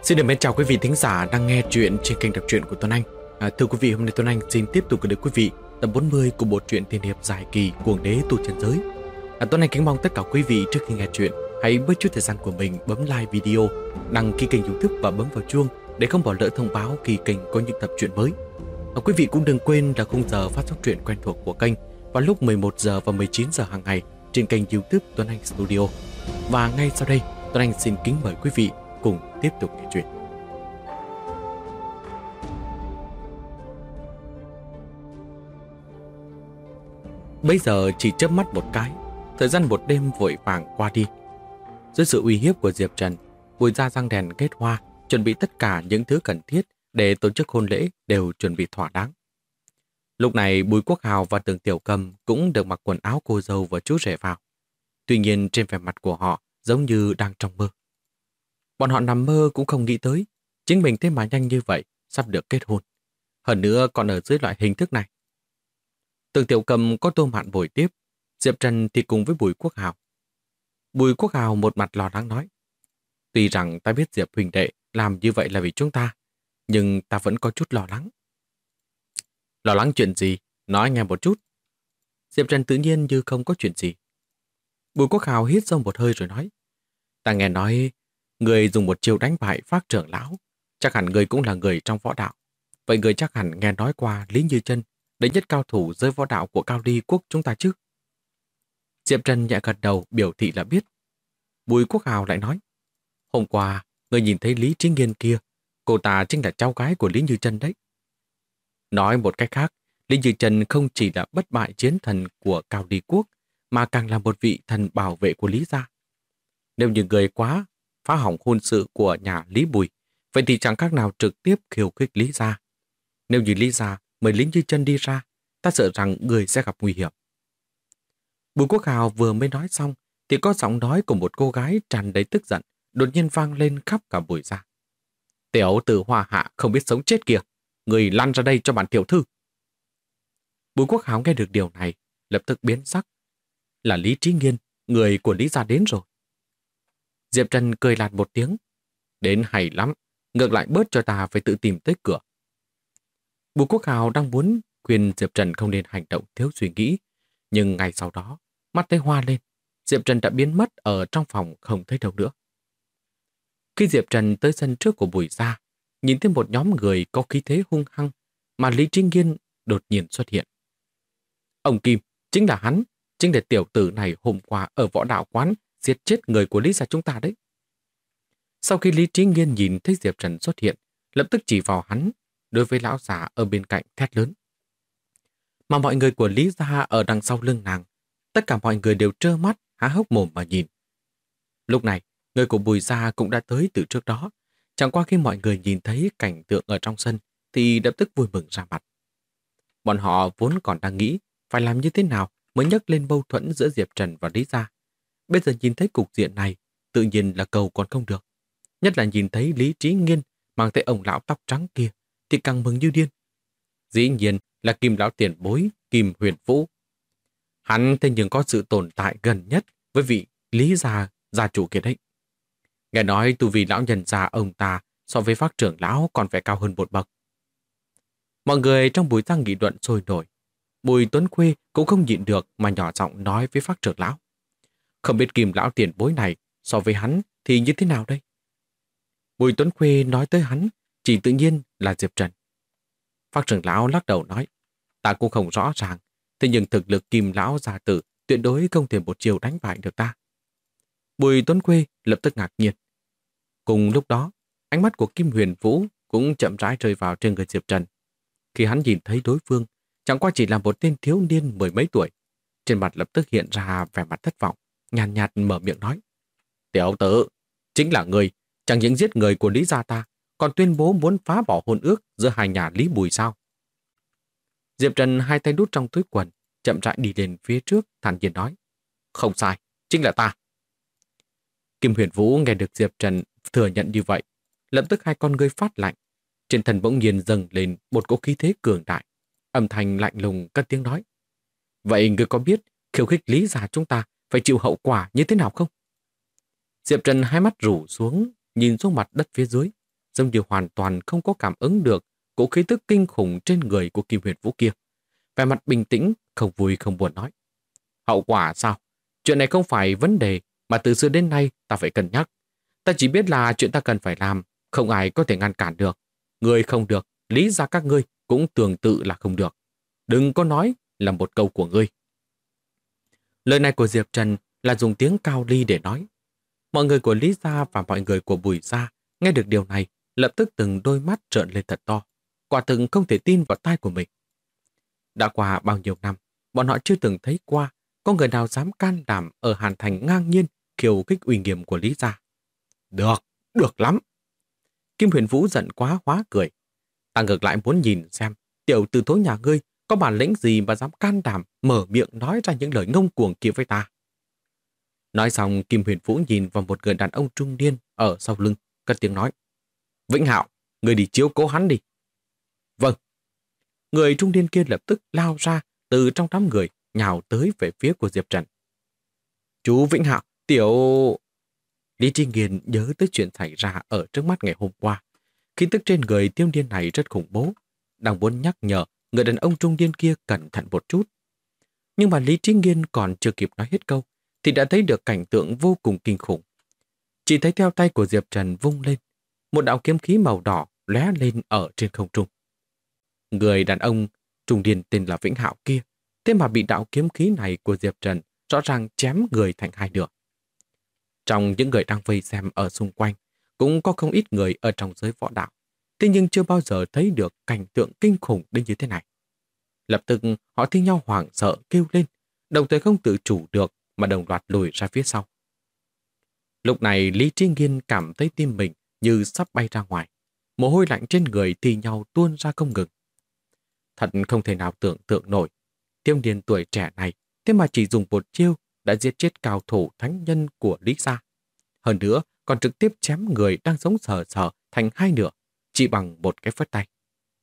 Xin được mến chào quý vị thính giả đang nghe chuyện trên kênh đọc truyện của Tuấn Anh. Thưa quý vị, hôm nay Tuấn Anh xin tiếp tục gửi đến quý vị tập 40 của bộ truyện tiên hiệp dài kỳ Cuồng Đế Tu Chân Giới. Tuấn Anh kính mong tất cả quý vị trước khi nghe chuyện hãy bớt chút thời gian của mình bấm like video, đăng ký kênh YouTube và bấm vào chuông để không bỏ lỡ thông báo khi kênh có những tập truyện mới. Quý vị cũng đừng quên là khung giờ phát sóng truyện quen thuộc của kênh vào lúc 11 giờ và 19 giờ hàng ngày trên kênh YouTube Tuấn Anh Studio. Và ngay sau đây, Tuấn Anh xin kính mời quý vị cùng tiếp tục nghe chuyện. Bây giờ chỉ chớp mắt một cái, thời gian một đêm vội vàng qua đi. Dưới sự uy hiếp của Diệp Trần, Bùi gia răng đèn kết hoa, chuẩn bị tất cả những thứ cần thiết để tổ chức hôn lễ đều chuẩn bị thỏa đáng. Lúc này Bùi Quốc Hào và Tưởng Tiểu Cầm cũng được mặc quần áo cô dâu và chú rể vào. Tuy nhiên trên vẻ mặt của họ giống như đang trong mơ. Bọn họ nằm mơ cũng không nghĩ tới, chính mình thế mà nhanh như vậy sắp được kết hôn. Hơn nữa còn ở dưới loại hình thức này. Tưởng Tiểu Cầm có Tô Mạn bồi tiếp, Diệp Trần thì cùng với Bùi Quốc Hào. Bùi Quốc Hào một mặt lo lắng nói: tuy rằng ta biết Diệp huynh đệ làm như vậy là vì chúng ta, nhưng ta vẫn có chút lo lắng. Lo lắng chuyện gì? Nói nghe một chút. Diệp Trần tự nhiên như không có chuyện gì. Bùi Quốc Hào hít sâu một hơi rồi nói: ta nghe nói người dùng một chiêu đánh bại Phác trưởng lão, chắc hẳn người cũng là người trong võ đạo. Vậy người chắc hẳn nghe nói qua Lý Như Chân, đệ nhất cao thủ giới võ đạo của Cao Ly quốc chúng ta chứ? Diệp Trần nhẹ gật đầu biểu thị là biết. Bùi Quốc Hào lại nói: hôm qua người nhìn thấy Lý Trí Nghiên kia, cô ta chính là cháu gái của Lý Như Chân đấy. Nói một cách khác, Lý Như Chân không chỉ là bất bại chiến thần của Cao Ly quốc, mà càng là một vị thần bảo vệ của Lý gia. Nếu như người quá phá hỏng hôn sự của nhà Lý Bùi, vậy thì chẳng khác nào trực tiếp khiêu khích Lý gia. Nếu như Lý gia mời Lý Như Chân đi ra, ta sợ rằng người sẽ gặp nguy hiểm. Bùi Quốc Hào vừa mới nói xong, thì có giọng nói của một cô gái tràn đầy tức giận đột nhiên vang lên khắp cả Bùi gia. Tiểu tử Hoa Hạ không biết sống chết kìa, người lăn ra đây cho bản tiểu thư. Bùi Quốc Hào nghe được điều này, lập tức biến sắc. Là Lý Trí Nghiên, người của Lý gia đến rồi. Diệp Trần cười lạt một tiếng. Đến hay lắm, ngược lại bớt cho ta phải tự tìm tới cửa. Bùi Quốc Hào đang muốn khuyên Diệp Trần không nên hành động thiếu suy nghĩ, nhưng ngay sau đó, mắt thấy hoa lên, Diệp Trần đã biến mất ở trong phòng không thấy đâu nữa. Khi Diệp Trần tới sân trước của Bùi gia, nhìn thấy một nhóm người có khí thế hung hăng mà Lý Trí Nghiên đột nhiên xuất hiện. Ông Kim, chính là hắn, chính là tiểu tử này hôm qua ở võ đạo quán giết chết người của Lý gia chúng ta đấy. Sau khi Lý Trí Nghiên nhìn thấy Diệp Trần xuất hiện, lập tức chỉ vào hắn, đối với lão già ở bên cạnh thét lớn. Mà mọi người của Lý gia ở đằng sau lưng nàng, tất cả mọi người đều trơ mắt, há hốc mồm mà nhìn. Lúc này, người của Bùi gia cũng đã tới từ trước đó, chẳng qua khi mọi người nhìn thấy cảnh tượng ở trong sân thì lập tức vui mừng ra mặt. Bọn họ vốn còn đang nghĩ phải làm như thế nào mới nhắc lên mâu thuẫn giữa Diệp Trần và Lý gia. Bây giờ nhìn thấy cục diện này, tự nhiên là cầu còn không được. Nhất là nhìn thấy Lý Trí Nghiên mang tới ông lão tóc trắng kia thì càng mừng như điên. Dĩ nhiên là Kim lão tiền bối, Kim Huyền Vũ. Hắn thế nhưng có sự tồn tại gần nhất với vị Lý gia chủ kia đấy. Nghe nói tu vi lão nhân gia ông ta so với Phác trưởng lão còn phải cao hơn một bậc. Mọi người trong Bùi gia nghị luận sôi nổi. Bùi Tuấn Khuê cũng không nhịn được mà nhỏ giọng nói với Phác trưởng lão. Không biết Kim lão tiền bối này so với hắn thì như thế nào đây? Bùi Tuấn Khuê nói tới hắn chỉ tự nhiên là Diệp Trần. Phác trưởng lão lắc đầu nói, ta cũng không rõ ràng, thế nhưng thực lực Kim lão gia tử tuyệt đối không thể một chiều đánh bại được ta. Bùi Tuấn Khuê lập tức ngạc nhiên. Cùng lúc đó, ánh mắt của Kim Huyền Vũ cũng chậm rãi rơi vào trên người Diệp Trần. Khi hắn nhìn thấy đối phương, chẳng qua chỉ là một tên thiếu niên mười mấy tuổi, trên mặt lập tức hiện ra vẻ mặt thất vọng, nhàn nhạt mở miệng nói. Tiểu tử, chính là người, chẳng những giết người của Lý gia ta, còn tuyên bố muốn phá bỏ hôn ước giữa hai nhà Lý Bùi sao? Diệp Trần hai tay đút trong túi quần, chậm rãi đi lên phía trước, thản nhiên nói. Không sai, chính là ta. Kim Huyền Vũ nghe được Diệp Trần thừa nhận như vậy, lập tức hai con ngươi phát lạnh, trên thân bỗng nhiên dâng lên một cỗ khí thế cường đại, âm thanh lạnh lùng cất tiếng nói. Vậy ngươi có biết khiêu khích Lý gia chúng ta phải chịu hậu quả như thế nào không? Diệp Trần hai mắt rủ xuống, nhìn xuống mặt đất phía dưới, giống như hoàn toàn không có cảm ứng được cỗ khí tức kinh khủng trên người của Kim Huyền Vũ kia. Vẻ mặt bình tĩnh, không vui không buồn nói. Hậu quả sao? Chuyện này không phải vấn đề mà từ xưa đến nay ta phải cân nhắc. Ta chỉ biết là chuyện ta cần phải làm, không ai có thể ngăn cản được. Người không được, lý ra các ngươi cũng tương tự là không được. Đừng có nói là một câu của ngươi. Lời này của Diệp Trần là dùng tiếng cao ly để nói. Mọi người của Lý Gia và mọi người của Bùi Gia nghe được điều này, lập tức từng đôi mắt trợn lên thật to. Quả thực không thể tin vào tai của mình. Đã qua bao nhiêu năm, bọn họ chưa từng thấy qua có người nào dám can đảm ở Hàn Thành ngang nhiên khiêu khích uy nghiêm của Lý Gia. Được, được lắm. Kim Huyền Vũ giận quá hóa cười. Ta ngược lại muốn nhìn xem tiểu tử thối nhà ngươi có bản lĩnh gì mà dám can đảm mở miệng nói ra những lời ngông cuồng kia với ta. Nói xong, Kim Huyền Vũ nhìn vào một người đàn ông trung niên ở sau lưng, cất tiếng nói. Vĩnh Hạo, ngươi đi chiếu cố hắn đi. Vâng. Người trung niên kia lập tức lao ra từ trong đám người, nhào tới về phía của Diệp Trần. Chú Vĩnh Hạo, tiểu... Lý Tri Nghiên nhớ tới chuyện xảy ra ở trước mắt ngày hôm qua. Khí tức trên người tiêu niên này rất khủng bố. Đang muốn nhắc nhở người đàn ông trung niên kia cẩn thận một chút. Nhưng mà Lý Tri Nghiên còn chưa kịp nói hết câu, thì đã thấy được cảnh tượng vô cùng kinh khủng. Chỉ thấy theo tay của Diệp Trần vung lên, một đạo kiếm khí màu đỏ lóe lên ở trên không trung. Người đàn ông trung niên tên là Vĩnh Hạo kia, thế mà bị đạo kiếm khí này của Diệp Trần rõ ràng chém người thành hai nửa. Trong những người đang vây xem ở xung quanh, cũng có không ít người ở trong giới võ đạo, thế nhưng chưa bao giờ thấy được cảnh tượng kinh khủng đến như thế này. Lập tức họ thi nhau hoảng sợ kêu lên, đồng thời không tự chủ được mà đồng loạt lùi ra phía sau. Lúc này Lý Tri Nghiên cảm thấy tim mình như sắp bay ra ngoài, mồ hôi lạnh trên người thi nhau tuôn ra không ngừng. Thật không thể nào tưởng tượng nổi, tiêu niên tuổi trẻ này thế mà chỉ dùng một chiêu đã giết chết cao thủ thánh nhân của Lý Gia. Hơn nữa còn trực tiếp chém người đang sống sờ sờ thành hai nửa, chỉ bằng một cái phất tay.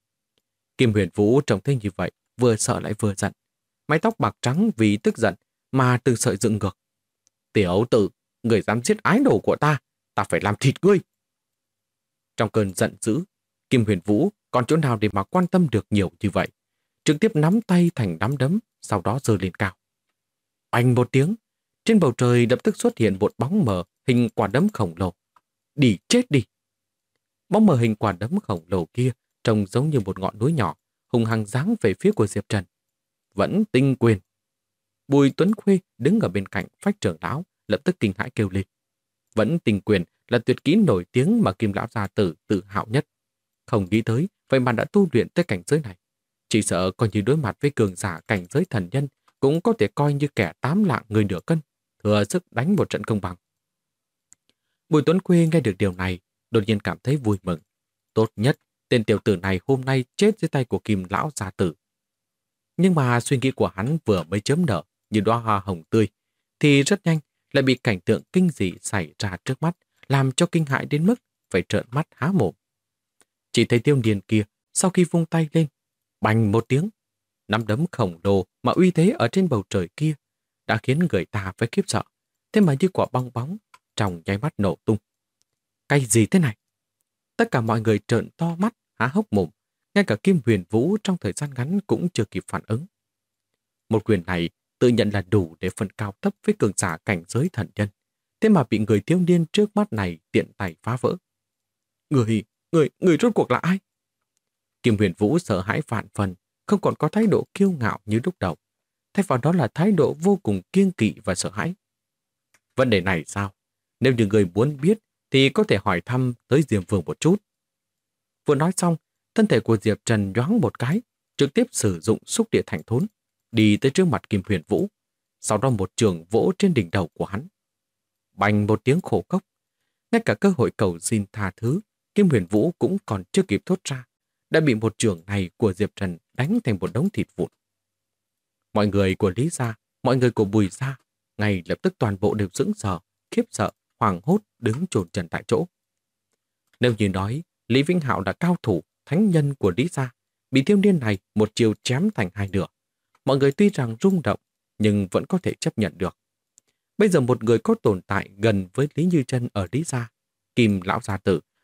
Kim Huyền Vũ trông thấy như vậy, vừa sợ lại vừa giận. Mái tóc bạc trắng vì tức giận mà từng sợi dựng ngược. Tiểu tử, người dám giết ái đồ của ta, ta phải làm thịt ngươi. Trong cơn giận dữ, Kim Huyền Vũ còn chỗ nào để mà quan tâm được nhiều như vậy. Trực tiếp nắm tay thành nắm đấm, sau đó giơ lên cao. Oanh một tiếng, trên bầu trời lập tức xuất hiện một bóng mờ hình quả đấm khổng lồ. Đi chết đi! Bóng mờ hình quả đấm khổng lồ kia trông giống như một ngọn núi nhỏ, hùng hăng giáng về phía của Diệp Trần. Vẫn tinh quyền. Bùi Tuấn Khuê đứng ở bên cạnh Phách trưởng lão, lập tức kinh hãi kêu lên. Vẫn tinh quyền là tuyệt kỹ nổi tiếng mà Kim lão gia tử tự hào nhất. Không nghĩ tới, vậy mà đã tu luyện tới cảnh giới này. Chỉ sợ coi như đối mặt với cường giả cảnh giới thần nhân, cũng có thể coi như kẻ 8 lạng người nửa cân, thừa sức đánh một trận công bằng. Bùi Tuấn Khuê nghe được điều này, đột nhiên cảm thấy vui mừng. Tốt nhất, tên tiểu tử này hôm nay chết dưới tay của Kim lão gia tử. Nhưng mà suy nghĩ của hắn vừa mới chớm nở như đóa hoa hồng tươi, thì rất nhanh lại bị cảnh tượng kinh dị xảy ra trước mắt, làm cho kinh hãi đến mức phải trợn mắt há mồm. Chỉ thấy tiêu niên kia, sau khi vung tay lên, bành một tiếng, nắm đấm khổng lồ mà uy thế ở trên bầu trời kia đã khiến người ta phải khiếp sợ, thế mà như quả bong bóng trong nháy mắt nổ tung. Cái gì thế này? Tất cả mọi người trợn to mắt, há hốc mồm, ngay cả Kim Huyền Vũ trong thời gian ngắn cũng chưa kịp phản ứng. Một quyền này tự nhận là đủ để phân cao thấp với cường giả cảnh giới thần nhân, thế mà bị người thiếu niên trước mắt này tiện tay phá vỡ. Người rốt cuộc là ai? Kim Huyền Vũ sợ hãi vạn phần, không còn có thái độ kiêu ngạo như lúc đầu. Thay vào đó là thái độ vô cùng kiêng kỵ và sợ hãi. Vấn đề này sao? Nếu như người muốn biết thì có thể hỏi thăm tới Diêm Vương một chút. Vừa nói xong, thân thể của Diệp Trần nhoáng một cái, trực tiếp sử dụng xúc địa thành thốn, đi tới trước mặt Kim Huyền Vũ, sau đó một trường vỗ trên đỉnh đầu của hắn. Bành một tiếng khổ cốc, ngay cả cơ hội cầu xin tha thứ, Kim Huyền Vũ cũng còn chưa kịp thốt ra, đã bị một trường này của Diệp Trần đánh thành một đống thịt vụn. Mọi người của Lý Gia, mọi người của Bùi Gia, ngay lập tức toàn bộ đều sững sờ, khiếp sợ, hoảng hốt đứng chôn chân tại chỗ. Nếu như nói Lý Vĩnh Hạo là cao thủ, thánh nhân của Lý Gia, bị thiếu niên này một chiều chém thành hai nửa, mọi người tuy rằng rung động nhưng vẫn có thể chấp nhận được. Bây giờ một người có tồn tại gần với Lý Như Chân ở Lý Gia, Kim lão gia tử,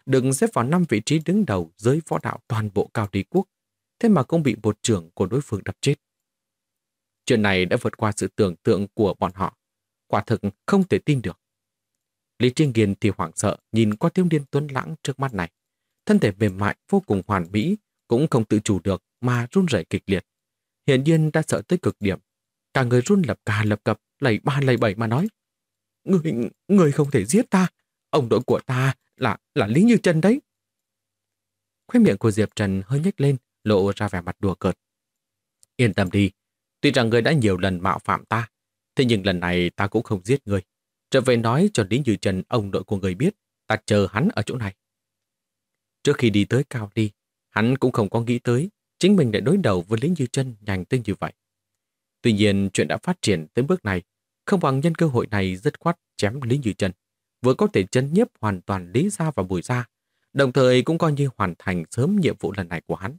đừng xếp vào 5 vị trí đứng đầu giới võ đạo toàn bộ Cao Ly Quốc, thế mà cũng bị một trưởng của đối phương đập chết. Chuyện này đã vượt qua sự tưởng tượng của bọn họ, quả thực không thể tin được. Lý Trí Nghiên thì hoảng sợ nhìn qua thiếu niên tuấn lãng trước mắt này. Thân thể mềm mại vô cùng hoàn mỹ, cũng không tự chủ được mà run rẩy kịch liệt. Hiển nhiên đã sợ tới cực điểm. Cả người run lập cà lập cập, lầy ba lầy bẩy mà nói: Người không thể giết ta, ông đội của ta là Lý Như Chân đấy. Khóe miệng của Diệp Trần hơi nhếch lên, lộ ra vẻ mặt đùa cợt. Yên tâm đi, tuy rằng người đã nhiều lần mạo phạm ta, thế nhưng lần này ta cũng không giết người. Trở về nói cho Lý Như Chân ông đội của người biết, ta chờ hắn ở chỗ này. Trước khi đi tới Cao Ly, hắn cũng không có nghĩ tới chính mình lại đối đầu với Lý Như Chân nhanh tới như vậy. Tuy nhiên, chuyện đã phát triển tới bước này, không bằng nhân cơ hội này dứt khoát chém Lý Như Chân, vừa có thể chấn nhiếp hoàn toàn Lý gia và Bùi gia, đồng thời cũng coi như hoàn thành sớm nhiệm vụ lần này của hắn.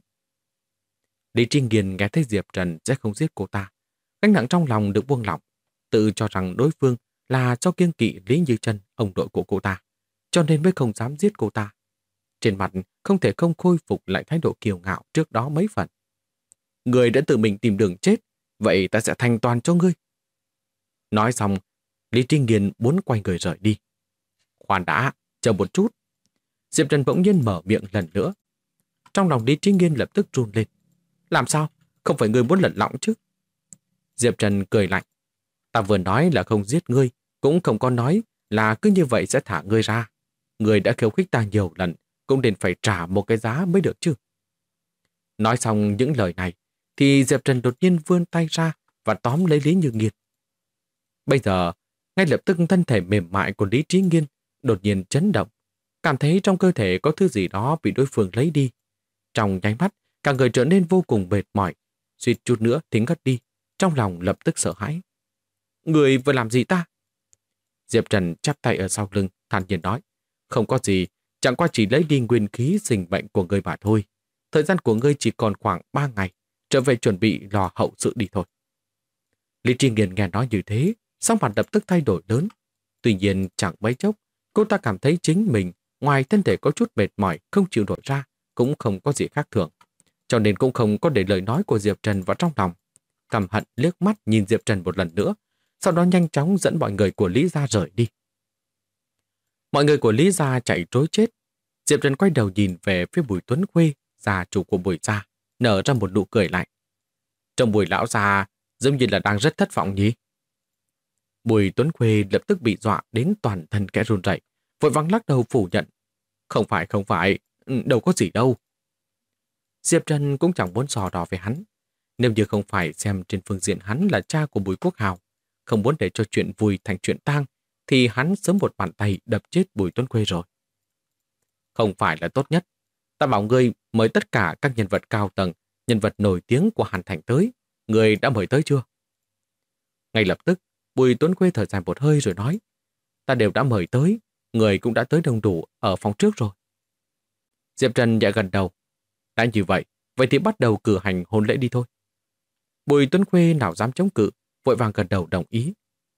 Lý Trí Nghiên nghe thấy Diệp Trần sẽ không giết cô ta, gánh nặng trong lòng được buông lỏng, tự cho rằng đối phương là do kiêng kỵ Lý Như Chân, ông đội của cô ta, cho nên mới không dám giết cô ta. Trên mặt không thể không khôi phục lại thái độ kiêu ngạo trước đó mấy phần. Người đã tự mình tìm đường chết, vậy ta sẽ thành toàn cho ngươi. Nói xong, Lý Trí Nghiên muốn quay người rời đi. Khoan đã, chờ một chút. Diệp Trần bỗng nhiên mở miệng lần nữa. Trong lòng Lý Trí Nghiên lập tức run lên. Làm sao? Không phải ngươi muốn lẩn lọng chứ? Diệp Trần cười lạnh. Ta vừa nói là không giết ngươi, cũng không có nói là cứ như vậy sẽ thả ngươi ra. Ngươi đã khiêu khích ta nhiều lần, cũng nên phải trả một cái giá mới được chứ. Nói xong những lời này, thì Diệp Trần đột nhiên vươn tay ra và tóm lấy Lý Như Nghiên. Bây giờ, ngay lập tức thân thể mềm mại của Lý Trí Nghiên đột nhiên chấn động, cảm thấy trong cơ thể có thứ gì đó bị đối phương lấy đi. Trong nháy mắt, cả người trở nên vô cùng mệt mỏi, suýt chút nữa thì ngất đi, trong lòng lập tức sợ hãi. Người vừa làm gì ta? Diệp Trần chắp tay ở sau lưng, thản nhiên nói. Không có gì, chẳng qua chỉ lấy đi nguyên khí sinh mệnh của người mà thôi. Thời gian của ngươi chỉ còn khoảng 3 ngày, trở về chuẩn bị lo hậu sự đi thôi. Lý Trí Nghiên nghe nói như thế, sắc mặt lập tức thay đổi lớn. Tuy nhiên chẳng mấy chốc, cô ta cảm thấy chính mình, ngoài thân thể có chút mệt mỏi không chịu nổi ra, cũng không có gì khác thường. Cho nên cũng không có để lời nói của Diệp Trần vào trong lòng. Căm hận liếc mắt nhìn Diệp Trần một lần nữa, sau đó nhanh chóng dẫn mọi người của Lý gia rời đi. Mọi người của Lý gia chạy trối chết. Diệp Trần quay đầu nhìn về phía Bùi Tuấn Khuê, gia chủ của Bùi gia, nở ra một nụ cười lạnh. Trong Bùi lão gia giống như là đang rất thất vọng nhỉ? Bùi Tuấn Khuê lập tức bị dọa đến toàn thân kẽ run rẩy, vội vàng lắc đầu phủ nhận. Không phải, đâu có gì đâu. Diệp Trần cũng chẳng muốn sò đỏ về hắn. Nếu như không phải xem trên phương diện hắn là cha của Bùi Quốc Hào, không muốn để cho chuyện vui thành chuyện tang, thì hắn sớm một bàn tay đập chết Bùi Tuấn Khuê rồi. Không phải là tốt nhất. Ta bảo ngươi mời tất cả các nhân vật cao tầng, nhân vật nổi tiếng của Hàn Thành tới. Ngươi đã mời tới chưa? Ngay lập tức, Bùi Tuấn Khuê thở dài một hơi rồi nói. Ta đều đã mời tới, người cũng đã tới đông đủ ở phòng trước rồi. Diệp Trần nhẹ gần đầu. Đã như vậy thì bắt đầu cử hành hôn lễ đi thôi. Bùi Tuấn Khuê nào dám chống cự, vội vàng gật đầu đồng ý.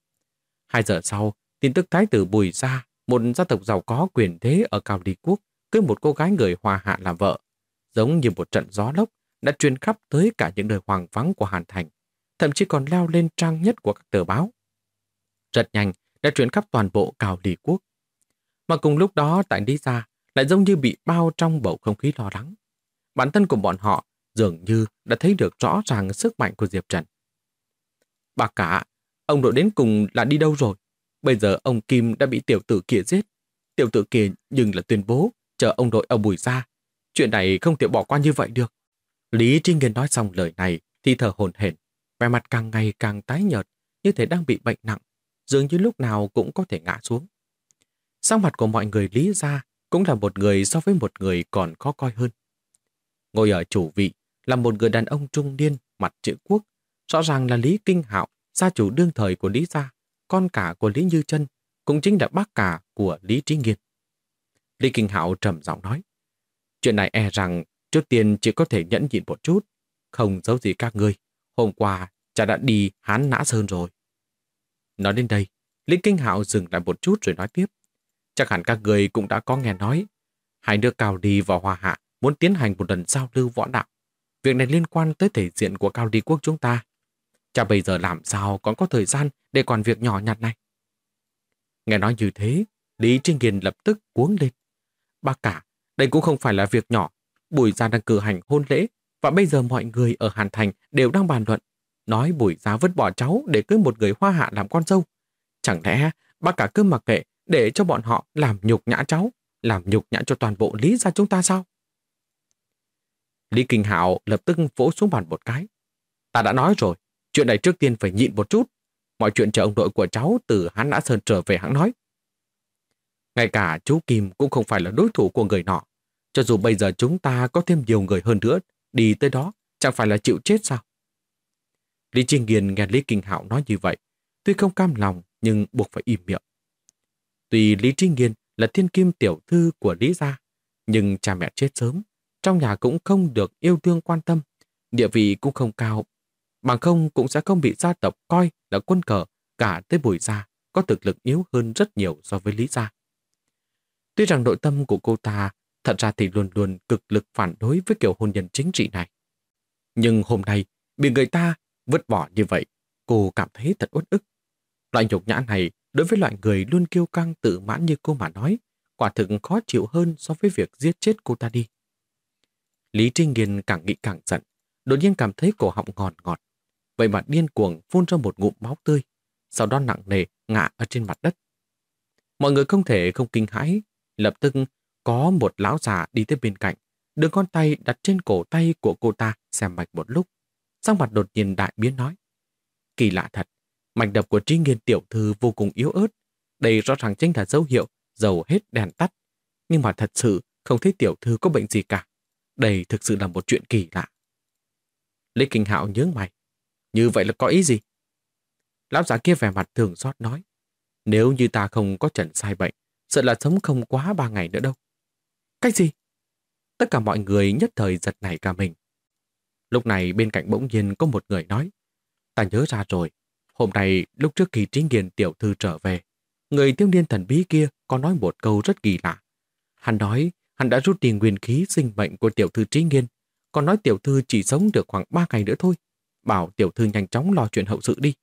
2 giờ sau, tin tức thái tử Bùi gia, một gia tộc giàu có quyền thế ở Cao Ly Quốc, cưới một cô gái người Hoa Hạ làm vợ, giống như một trận gió lốc đã truyền khắp tới cả những nơi hoang vắng của Hàn Thành, thậm chí còn leo lên trang nhất của các tờ báo. Rất nhanh đã truyền khắp toàn bộ Cao Ly Quốc. Mà cùng lúc đó tại Lý gia lại giống như bị bao trong bầu không khí lo lắng. Bản thân của bọn họ dường như đã thấy được rõ ràng sức mạnh của Diệp Trần. Bà cả, ông đội đến cùng là đi đâu rồi? Bây giờ ông Kim đã bị tiểu tử kia giết. Tiểu tử kia nhưng là tuyên bố chờ ông đội ở Bùi gia. Chuyện này không thể bỏ qua như vậy được. Lý Trí Nghiên nói xong lời này thì thở hổn hển, vẻ mặt càng ngày càng tái nhợt, như thể đang bị bệnh nặng, dường như lúc nào cũng có thể ngã xuống. Sắc mặt của mọi người Lý gia cũng là một người so với một người còn khó coi hơn. Ngồi ở chủ vị là một người đàn ông trung niên, mặt chữ quốc, rõ ràng là Lý Kinh Hạo, gia chủ đương thời của Lý gia, con cả của Lý Như Chân, cũng chính là bác cả của Lý Trí Nghiên. Lý Kinh Hạo trầm giọng nói, chuyện này e rằng trước tiên chỉ có thể nhẫn nhịn một chút, không giấu gì các ngươi. Hôm qua cha đã đi Hán Nã Sơn rồi. Nói đến đây, Lý Kinh Hạo dừng lại một chút rồi nói tiếp, chắc hẳn các ngươi cũng đã có nghe nói, Hai nước Cao Ly và Hoa Hạ muốn tiến hành một lần giao lưu võ đạo. Việc này liên quan tới thể diện của Cao Ly quốc chúng ta. Chả bây giờ làm sao còn có thời gian để quản việc nhỏ nhặt này. Nghe nói như thế, Lý Trinh Nghiên lập tức cuống lên. Bác cả, đây cũng không phải là việc nhỏ. Bùi gia đang cử hành hôn lễ và bây giờ mọi người ở Hàn Thành đều đang bàn luận. Nói Bùi gia vứt bỏ cháu để cưới một người Hoa Hạ làm con dâu. Chẳng lẽ bác cả cứ mặc kệ để cho bọn họ làm nhục nhã cháu, làm nhục nhã cho toàn bộ Lý gia chúng ta sao? Lý Kinh Hạo lập tức vỗ xuống bàn một cái. Ta đã nói rồi, chuyện này trước tiên phải nhịn một chút. Mọi chuyện chờ ông nội của cháu từ Hán Nã Sơn trở về hãng nói. Ngay cả chú Kim cũng không phải là đối thủ của người nọ. Cho dù bây giờ chúng ta có thêm nhiều người hơn nữa, đi tới đó chẳng phải là chịu chết sao? Lý Trinh Nghiên nghe Lý Kinh Hạo nói như vậy, tuy không cam lòng nhưng buộc phải im miệng. Tuy Lý Trinh Nghiên là thiên kim tiểu thư của Lý gia, nhưng cha mẹ chết sớm, trong nhà cũng không được yêu thương quan tâm, địa vị cũng không cao, bằng không cũng sẽ không bị gia tộc coi là quân cờ, cả tới Bùi gia có thực lực yếu hơn rất nhiều so với Lý gia. Tuy rằng nội tâm của cô ta thật ra thì luôn luôn cực lực phản đối với kiểu hôn nhân chính trị này. Nhưng hôm nay bị người ta vứt bỏ như vậy, cô cảm thấy thật uất ức. Loại nhục nhã này đối với loại người luôn kiêu căng tự mãn như cô mà nói, quả thực khó chịu hơn so với việc giết chết cô ta đi. Lý Trinh Nghiên càng nghĩ càng giận, đột nhiên cảm thấy cổ họng ngọt ngọt. Vậy mà điên cuồng phun ra một ngụm máu tươi, sau đó nặng nề ngã ở trên mặt đất. Mọi người không thể không kinh hãi, lập tức có một lão già đi tới bên cạnh, đưa con tay đặt trên cổ tay của cô ta xem mạch một lúc. Sắc mặt đột nhiên đại biến nói. Kỳ lạ thật, mạch đập của Trí Nghiên tiểu thư vô cùng yếu ớt. Đây rõ ràng chính là dấu hiệu dầu hết đèn tắt. Nhưng mà thật sự không thấy tiểu thư có bệnh gì cả. Đây thực sự là một chuyện kỳ lạ. Lý Kinh Hạo nhướng mày. Như vậy là có ý gì? Lão già kia vẻ mặt thường xót nói. Nếu như ta không có trần sai bệnh, sợ là sống không quá 3 ngày nữa đâu. Cách gì? Tất cả mọi người nhất thời giật nảy cả mình. Lúc này bên cạnh bỗng nhiên có một người nói. Ta nhớ ra rồi. Hôm nay lúc trước khi Trí Nghiên tiểu thư trở về, người thiếu niên thần bí kia có nói một câu rất kỳ lạ. Hắn nói hắn đã rút đi nguyên khí sinh mệnh của tiểu thư Trí Nghiên, còn nói tiểu thư chỉ sống được khoảng 3 ngày nữa thôi. Bảo tiểu thư nhanh chóng lo chuyện hậu sự đi.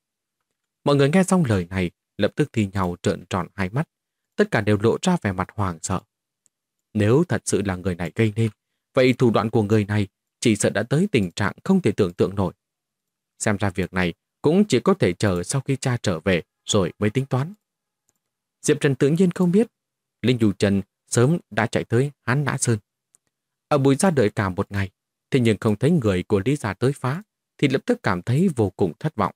Mọi người nghe xong lời này lập tức thi nhau trợn tròn hai mắt. Tất cả đều lộ ra vẻ mặt hoảng sợ. Nếu thật sự là người này gây nên, vậy thủ đoạn của người này chỉ sợ đã tới tình trạng không thể tưởng tượng nổi. Xem ra việc này cũng chỉ có thể chờ sau khi cha trở về rồi mới tính toán. Diệp Trần tự nhiên không biết. Linh Du Trần sớm đã chạy tới Hán Nã Sơn. Ở Bùi gia đợi cả một ngày, thế nhưng không thấy người của Lý gia tới phá, thì lập tức cảm thấy vô cùng thất vọng.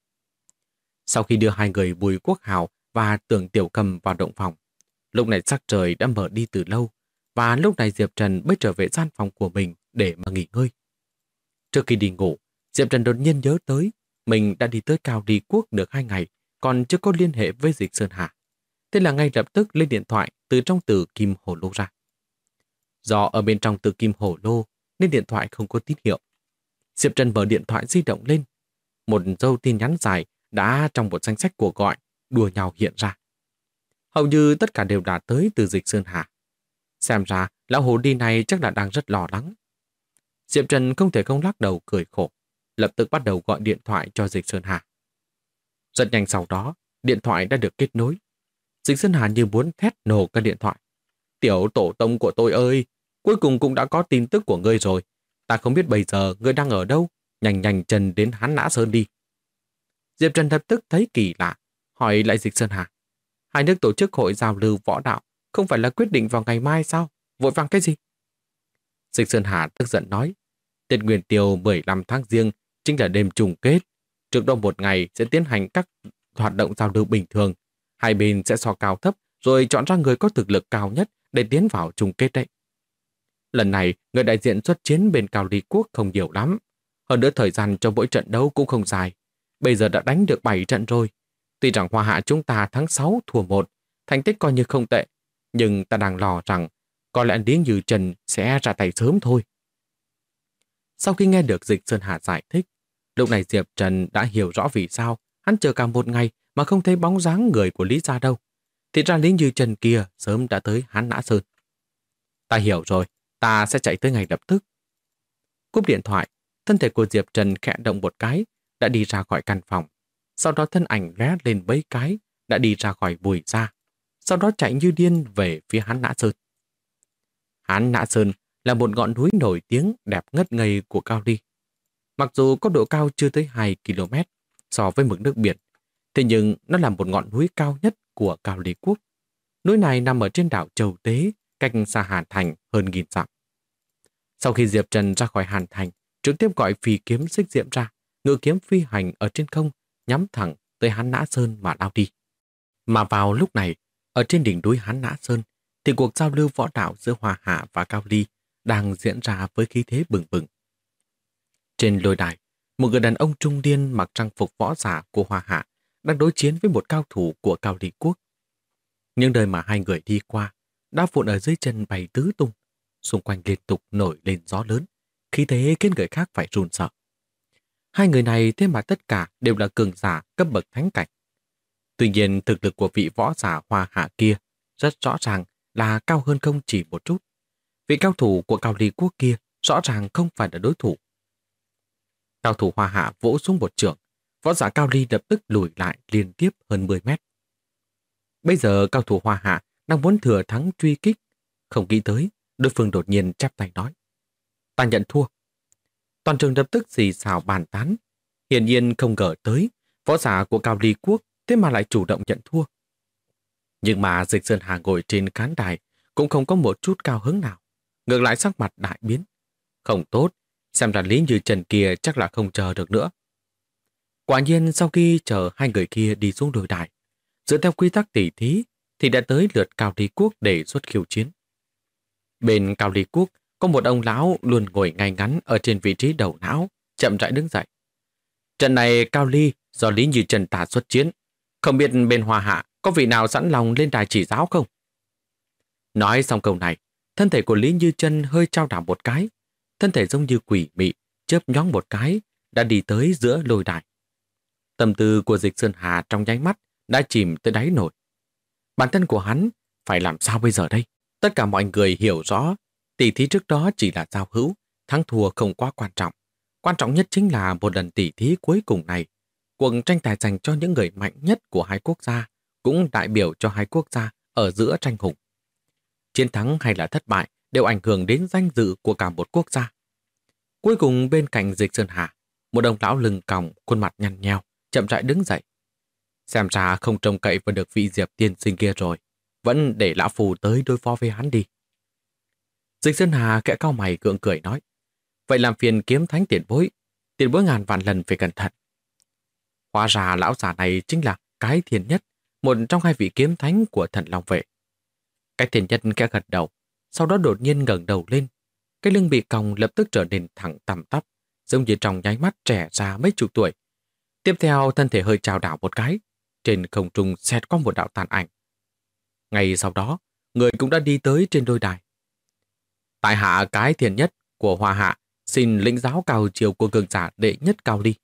Sau khi đưa hai người Bùi Quốc Hào và Tưởng Tiểu Cầm vào động phòng, lúc này sắc trời đã mở đi từ lâu, và lúc này Diệp Trần mới trở về gian phòng của mình để mà nghỉ ngơi. Trước khi đi ngủ, Diệp Trần đột nhiên nhớ tới mình đã đi tới Cao Ly Quốc được 2 ngày, còn chưa có liên hệ với Dịch Sơn Hà. Thế là ngay lập tức lấy điện thoại từ trong Tử Kim Hồ Lô ra. Do ở bên trong Tử Kim Hồ Lô nên điện thoại không có tín hiệu. Diệp Trần mở điện thoại di động lên. Một dâu tin nhắn dài đã trong một danh sách cuộc gọi đùa nhau hiện ra. Hầu như tất cả đều đã tới từ Dịch Sơn Hà. Xem ra lão hồ đi này chắc là đang rất lo lắng. Diệp Trần không thể không lắc đầu cười khổ, lập tức bắt đầu gọi điện thoại cho Dịch Sơn Hà. Rất nhanh sau đó, điện thoại đã được kết nối. Dịch Sơn Hà như muốn thét nổ cái điện thoại. Tiểu tổ tông của tôi ơi, cuối cùng cũng đã có tin tức của ngươi rồi. Ta không biết bây giờ ngươi đang ở đâu, nhanh nhanh chân đến Hán Nã Sơn đi. Diệp Trần lập tức thấy kỳ lạ, hỏi lại Dịch Sơn Hà. Hai nước tổ chức hội giao lưu võ đạo, không phải là quyết định vào ngày mai sao? Vội vàng cái gì? Dịch Sơn Hà tức giận nói. Tết Nguyên Tiêu 15 tháng Giêng chính là đêm chung kết. Trước đó một ngày sẽ tiến hành các hoạt động giao lưu bình thường. Hai bên sẽ so cao thấp rồi chọn ra người có thực lực cao nhất để tiến vào chung kết đấy. Lần này, người đại diện xuất chiến bên Cao Ly Quốc không nhiều lắm. Hơn nữa thời gian cho mỗi trận đấu cũng không dài. Bây giờ đã đánh được 7 trận rồi. Tuy rằng Hoa Hạ chúng ta thắng 6 thua 1, thành tích coi như không tệ. Nhưng ta đang lo rằng có lẽ Lý Như Trần sẽ ra tay sớm thôi. Sau khi nghe được Dịch Sơn Hà giải thích, lúc này Diệp Trần đã hiểu rõ vì sao hắn chờ cả một ngày mà không thấy bóng dáng người của Lý gia đâu. Thì ra Lý Như Trần kia sớm đã tới Hán Nã Sơn. Ta hiểu rồi, ta sẽ chạy tới ngay lập tức. Cúp điện thoại, thân thể của Diệp Trần khẽ động một cái, đã đi ra khỏi căn phòng. Sau đó thân ảnh lóe lên mấy cái, đã đi ra khỏi bùi ra. Sau đó chạy như điên về phía Hán Nã Sơn. Hán Nã Sơn là một ngọn núi nổi tiếng đẹp ngất ngây của Cao Ly. Mặc dù có độ cao chưa tới 2 km so với mực nước biển, thế nhưng nó là một ngọn núi cao nhất của Cao Ly Quốc. Núi này nằm ở trên đảo Châu Tế, cách xa Hàn Thành hơn 1000 dặm. Sau khi Diệp Trần ra khỏi Hàn Thành, trực tiếp gọi phi kiếm xích diễm ra, ngự kiếm phi hành ở trên không, nhắm thẳng tới Hán Nã Sơn mà lao đi. Mà vào lúc này, ở trên đỉnh núi Hán Nã Sơn, thì cuộc giao lưu võ đạo giữa Hoa Hạ và Cao Ly đang diễn ra với khí thế bừng bừng. Trên lôi đài, một người đàn ông trung niên mặc trang phục võ giả của Hoa Hạ đang đối chiến với một cao thủ của Cao Ly Quốc. Những nơi mà hai người đi qua, đá vụn ở dưới chân bay tứ tung, xung quanh liên tục nổi lên gió lớn, khí thế khiến người khác phải run sợ. Hai người này thế mà tất cả đều là cường giả cấp bậc thánh cảnh. Tuy nhiên thực lực của vị võ giả Hoa Hạ kia rất rõ ràng là cao hơn không chỉ một chút. Vị cao thủ của Cao Ly Quốc kia rõ ràng không phải là đối thủ. Cao thủ Hoa Hạ vỗ xuống một chưởng, võ giả Cao Ly lập tức lùi lại liên tiếp hơn 10 mét. Bây giờ cao thủ Hoa Hạ đang muốn thừa thắng truy kích, không nghĩ tới, đối phương đột nhiên chắp tay nói: "Ta nhận thua." Toàn trường lập tức xì xào bàn tán, hiển nhiên không ngờ tới, võ giả của Cao Ly Quốc thế mà lại chủ động nhận thua. Nhưng mà Dịch Sơn Hà ngồi trên khán đài cũng không có một chút cao hứng nào, ngược lại sắc mặt đại biến. Không tốt, xem ra Lý Như Trần kia chắc là không chờ được nữa. Quả nhiên sau khi chờ hai người kia đi xuống đồi đài, dựa theo quy tắc tỉ thí thì đã tới lượt Cao Ly Quốc để xuất khiêu chiến. Bên Cao Ly Quốc có một ông lão luôn ngồi ngay ngắn ở trên vị trí đầu não, chậm rãi đứng dậy. Trận này Cao Ly do Lý Như Trần ta xuất chiến, không biết bên Hoa Hạ có vị nào sẵn lòng lên đài chỉ giáo không? Nói xong câu này, thân thể của Lý Như Trần hơi chao đảo một cái, thân thể giống như quỷ mị, chớp nhoáng một cái, đã đi tới giữa lôi đài. Tâm tư của Dịch Sơn Hà trong nháy mắt đã chìm tới đáy nổi. Bản thân của hắn phải làm sao bây giờ đây? Tất cả mọi người hiểu rõ, tỷ thí trước đó chỉ là giao hữu, thắng thua không quá quan trọng. Quan trọng nhất chính là một lần tỷ thí cuối cùng này. Cuộc tranh tài dành cho những người mạnh nhất của hai quốc gia, cũng đại biểu cho hai quốc gia ở giữa tranh hùng. Chiến thắng hay là thất bại đều ảnh hưởng đến danh dự của cả một quốc gia. Cuối cùng bên cạnh Dịch Sơn Hà, một ông lão lưng còng, khuôn mặt nhăn nheo, chậm rãi đứng dậy. Xem ra không trông cậy vào được vị Diệp tiên sinh kia rồi, vẫn để lão phù tới đối phó với hắn đi. Dịch Sơn Hà kẽ cau mày gượng cười nói: "Vậy làm phiền Kiếm Thánh tiền bối ngàn vạn lần phải cẩn thận." Hóa ra lão già này chính là Cái Thiên Nhất, một trong hai vị kiếm thánh của Thần Long Vệ. Cái Thiên Nhất khẽ gật đầu, sau đó đột nhiên ngẩng đầu lên. Cái lưng bị còng lập tức trở nên thẳng tằm tắp, giống như trong nháy mắt trẻ ra mấy chục tuổi. Tiếp theo thân thể hơi chao đảo một cái, trên không trung xẹt qua một đạo tàn ảnh. Ngay sau đó, người cũng đã đi tới trên đôi đài. Tại hạ Cái Thiên Nhất của Hoa Hạ xin lĩnh giáo cao chiều của cường giả đệ nhất Cao Ly.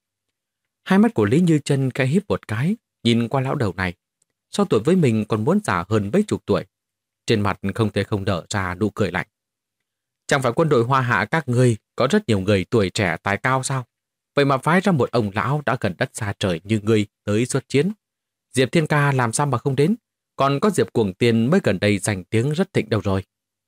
Hai mắt của Lý Như Chân khẽ híp một cái, nhìn qua lão đầu này. So tuổi với mình còn muốn già hơn mấy chục tuổi. Trên mặt không thể không nở ra nụ cười lạnh. Chẳng phải quân đội Hoa Hạ các ngươi có rất nhiều người tuổi trẻ tài cao sao? Vậy mà phái ra một ông lão đã gần đất xa trời như ngươi tới xuất chiến. Diệp Thiên Ca làm sao mà không đến? Còn có Diệp Cuồng Tiên mới gần đây danh tiếng rất thịnh đâu rồi.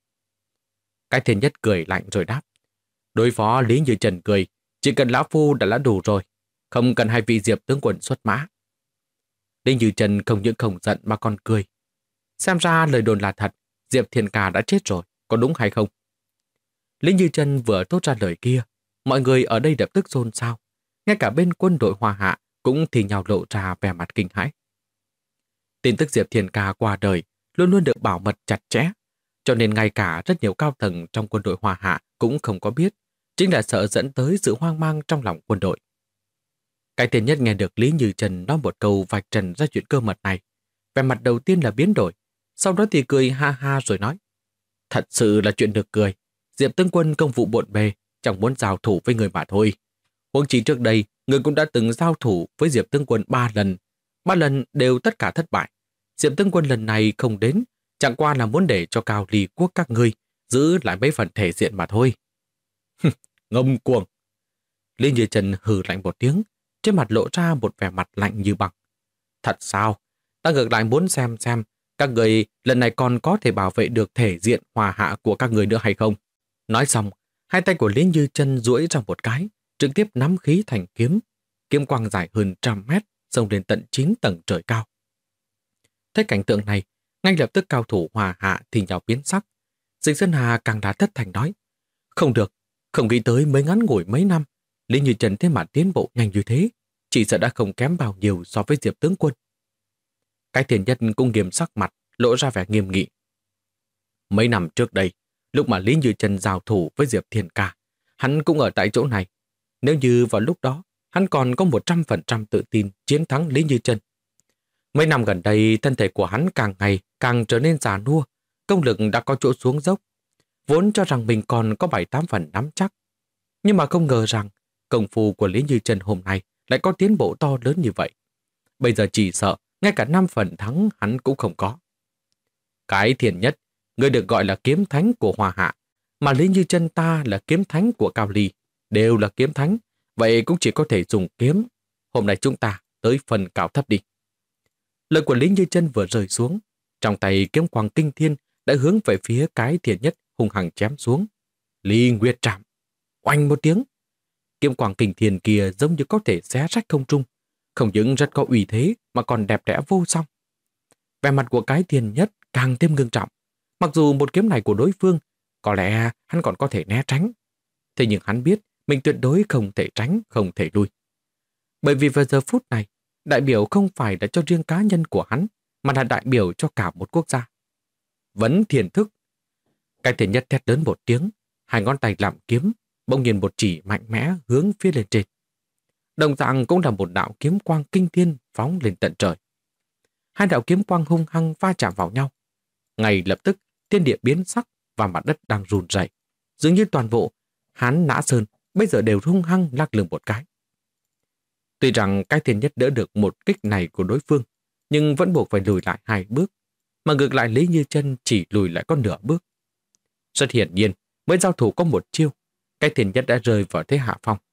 Cái Thiên Nhất cười lạnh rồi đáp: đối phó Lý Như Trần cười, chỉ cần lão phu đã đủ rồi, không cần hai vị Diệp tướng quân xuất mã. Lý Như Trần không những không giận mà còn cười. Xem ra lời đồn là thật, Diệp Thiên Ca đã chết rồi, có đúng hay không? Lý Như Trần vừa thốt ra lời kia, mọi người ở đây lập tức xôn xao. Ngay cả bên quân đội Hoa Hạ cũng thì nhào lộ ra vẻ mặt kinh hãi. Tin tức Diệp Thiên Ca qua đời luôn luôn được bảo mật chặt chẽ, cho nên ngay cả rất nhiều cao tầng trong quân đội Hoa Hạ cũng không có biết, chính là sợ dẫn tới sự hoang mang trong lòng quân đội. Cái Thiên Nhất nghe được Lý Như Trần nói một câu vạch trần ra chuyện cơ mật này, vẻ mặt đầu tiên là biến đổi, sau đó thì cười ha ha rồi nói: thật sự là chuyện được cười, Diệp tướng quân công vụ bộn bề, chẳng muốn giao thủ với người mà thôi. Huống chi trước đây, người cũng đã từng giao thủ với Diệp tướng quân 3 lần, 3 lần đều tất cả thất bại. Diệp tướng quân lần này không đến, chẳng qua là muốn để cho Cao Ly Quốc các ngươi giữ lại mấy phần thể diện mà thôi. Ngông cuồng. Lý Như Chân hừ lạnh một tiếng, trên mặt lộ ra một vẻ mặt lạnh như băng. Thật sao? Ta ngược lại muốn xem các người lần này còn có thể bảo vệ được thể diện hòa hạ của các người nữa hay không. Nói xong, hai tay của Lý Như Chân duỗi ra một cái, trực tiếp nắm khí thành kiếm. Kiếm quang dài hơn 100 mét, xông lên tận 9 tầng trời cao. Thấy cảnh tượng này, ngay lập tức cao thủ hòa hạ thì nhào biến sắc. Dịch Sơn Hà càng đã thất thành nói. Không được, không nghĩ tới mới ngắn ngủi mấy năm, Lý Như Chân thế mà tiến bộ nhanh như thế, chỉ sợ đã không kém bao nhiêu so với Diệp tướng quân. Cái Thiền Nhất cũng nghiêm sắc mặt, lộ ra vẻ nghiêm nghị. Mấy năm trước đây, lúc mà Lý Như Chân giao thủ với Diệp Thiên Ca, hắn cũng ở tại chỗ này. Nếu như vào lúc đó, hắn còn có 100% tự tin chiến thắng Lý Như Chân. Mấy năm gần đây, thân thể của hắn càng ngày càng trở nên già nua, công lực đã có chỗ xuống dốc. Vốn cho rằng mình còn có 7-8 phần nắm chắc. Nhưng mà không ngờ rằng, công phu của Lý Như Chân hôm nay lại có tiến bộ to lớn như vậy. Bây giờ chỉ sợ, ngay cả 5 phần thắng hắn cũng không có. Cái Thiền Nhất, người được gọi là kiếm thánh của Hoa Hạ, mà Lý Như Chân ta là kiếm thánh của Cao Ly, đều là kiếm thánh, vậy cũng chỉ có thể dùng kiếm. Hôm nay chúng ta tới phần cao thấp đi. Lời của Lý Như Chân vừa rơi xuống, trong tay kiếm quang kinh thiên đã hướng về phía cái Thiền Nhất hung hăng chém xuống. Ly Nguyệt Trảm, oanh một tiếng. Kiếm quang kinh thiên kia giống như có thể xé rách không trung, không những rất có uy thế mà còn đẹp đẽ vô song. Vẻ mặt của cái Thiền Nhất càng thêm ngưng trọng. Mặc dù một kiếm này của đối phương, có lẽ hắn còn có thể né tránh. Thế nhưng hắn biết mình tuyệt đối không thể tránh, không thể lui. Bởi vì vào giờ phút này, đại biểu không phải là cho riêng cá nhân của hắn, mà là đại biểu cho cả một quốc gia. Vấn thiền thức. Cái Thiền Nhất thét lớn một tiếng, hai ngón tay làm kiếm, bỗng nhiên một chỉ mạnh mẽ hướng phía lên trên. Đồng dạng cũng là một đạo kiếm quang kinh thiên phóng lên tận trời. Hai đạo kiếm quang hung hăng va chạm vào nhau. Ngay lập tức, thiên địa biến sắc và mặt đất đang run rẩy. Dường như toàn bộ Hán Nã Sơn bây giờ đều hung hăng lắc lư một cái. Tuy rằng cái Thiền Nhất đỡ được một kích này của đối phương, nhưng vẫn buộc phải lùi lại 2 bước, mà ngược lại Lý Như Chân chỉ lùi lại có nửa bước. Rất hiển nhiên, mới giao thủ có một chiêu, cái Thiền Nhất đã rơi vào thế hạ phong.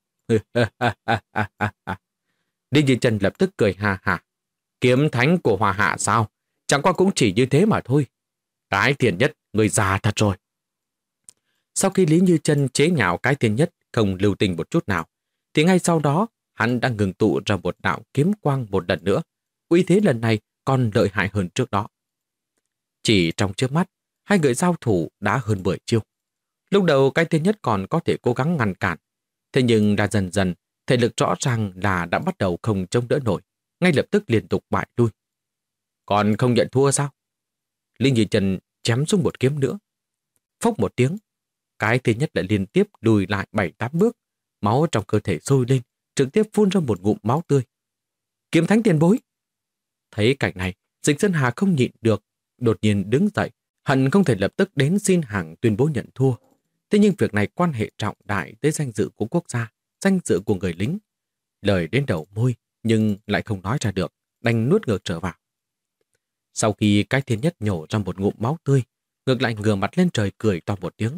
Lý Như Chân lập tức cười ha ha. Kiếm thánh của Hoa Hạ sao? Chẳng qua cũng chỉ như thế mà thôi. Cái Thiền Nhất, người già thật rồi. Sau khi Lý Như Chân chế nhạo cái Thiền Nhất không lưu tình một chút nào, thì ngay sau đó hắn đã ngừng tụ ra một đạo kiếm quang một lần nữa. Uy thế lần này còn lợi hại hơn trước đó. Chỉ trong chớp mắt, hai người giao thủ đã hơn 10 chiêu. Lúc đầu cái Thiền Nhất còn có thể cố gắng ngăn cản, thế nhưng đã dần dần, thể lực rõ ràng là đã bắt đầu không chống đỡ nổi, ngay lập tức liên tục bại lui. Còn không nhận thua sao? Lý Như Chân chém xuống một kiếm nữa. Phốc một tiếng, cái Thiền Nhất lại liên tiếp lùi lại 7-8 bước, máu trong cơ thể sôi lên, trực tiếp phun ra một ngụm máu tươi. Kiếm thánh tiền bối! Thấy cảnh này, Dịch Sơn Hà không nhịn được, đột nhiên đứng dậy, hận không thể lập tức đến xin hàng tuyên bố nhận thua. Thế nhưng việc này quan hệ trọng đại tới danh dự của quốc gia, danh dự của người lính. Lời đến đầu môi, nhưng lại không nói ra được, đành nuốt ngược trở vào. Sau khi cái Thiền Nhất nhổ ra một ngụm máu tươi, ngược lại ngửa mặt lên trời cười to một tiếng.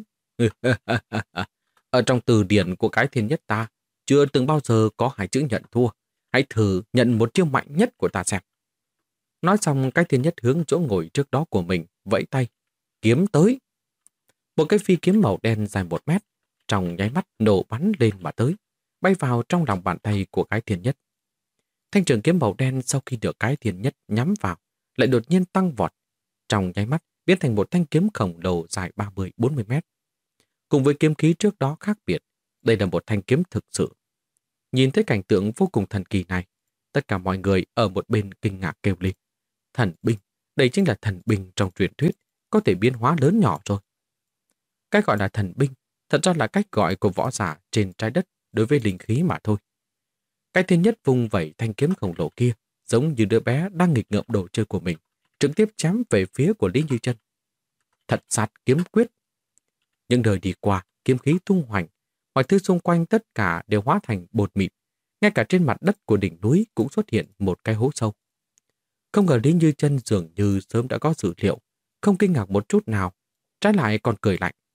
Ở trong từ điển của cái Thiền Nhất ta, chưa từng bao giờ có 2 chữ nhận thua. Hãy thử nhận một chiêu mạnh nhất của ta xem. Nói xong, cái Thiền Nhất hướng chỗ ngồi trước đó của mình, vẫy tay. Kiếm tới! Một cái phi kiếm màu đen dài 1 mét, trong nháy mắt nổ bắn lên mà tới, bay vào trong lòng bàn tay của cái Thiền Nhất. Thanh trường kiếm màu đen sau khi được cái Thiền Nhất nhắm vào, lại đột nhiên tăng vọt, trong nháy mắt biến thành một thanh kiếm khổng lồ dài 30-40 mét. Cùng với kiếm khí trước đó khác biệt, đây là một thanh kiếm thực sự. Nhìn thấy cảnh tượng vô cùng thần kỳ này, tất cả mọi người ở một bên kinh ngạc kêu lên. Thần binh, đây chính là thần binh trong truyền thuyết, có thể biến hóa lớn nhỏ rồi. Cái gọi là thần binh, thật ra là cách gọi của võ giả trên trái đất đối với linh khí mà thôi. Cái Thiền Nhất vung vẩy thanh kiếm khổng lồ kia, giống như đứa bé đang nghịch ngợm đồ chơi của mình, trực tiếp chém về phía của Lý Như Chân. Thật sát kiếm quyết. Những đời đi qua, kiếm khí tung hoành, mọi thứ xung quanh tất cả đều hóa thành bột mịn. Ngay cả trên mặt đất của đỉnh núi cũng xuất hiện một cái hố sâu. Không ngờ Lý Như Chân dường như sớm đã có dự liệu, không kinh ngạc một chút nào, trái lại còn cười lạnh.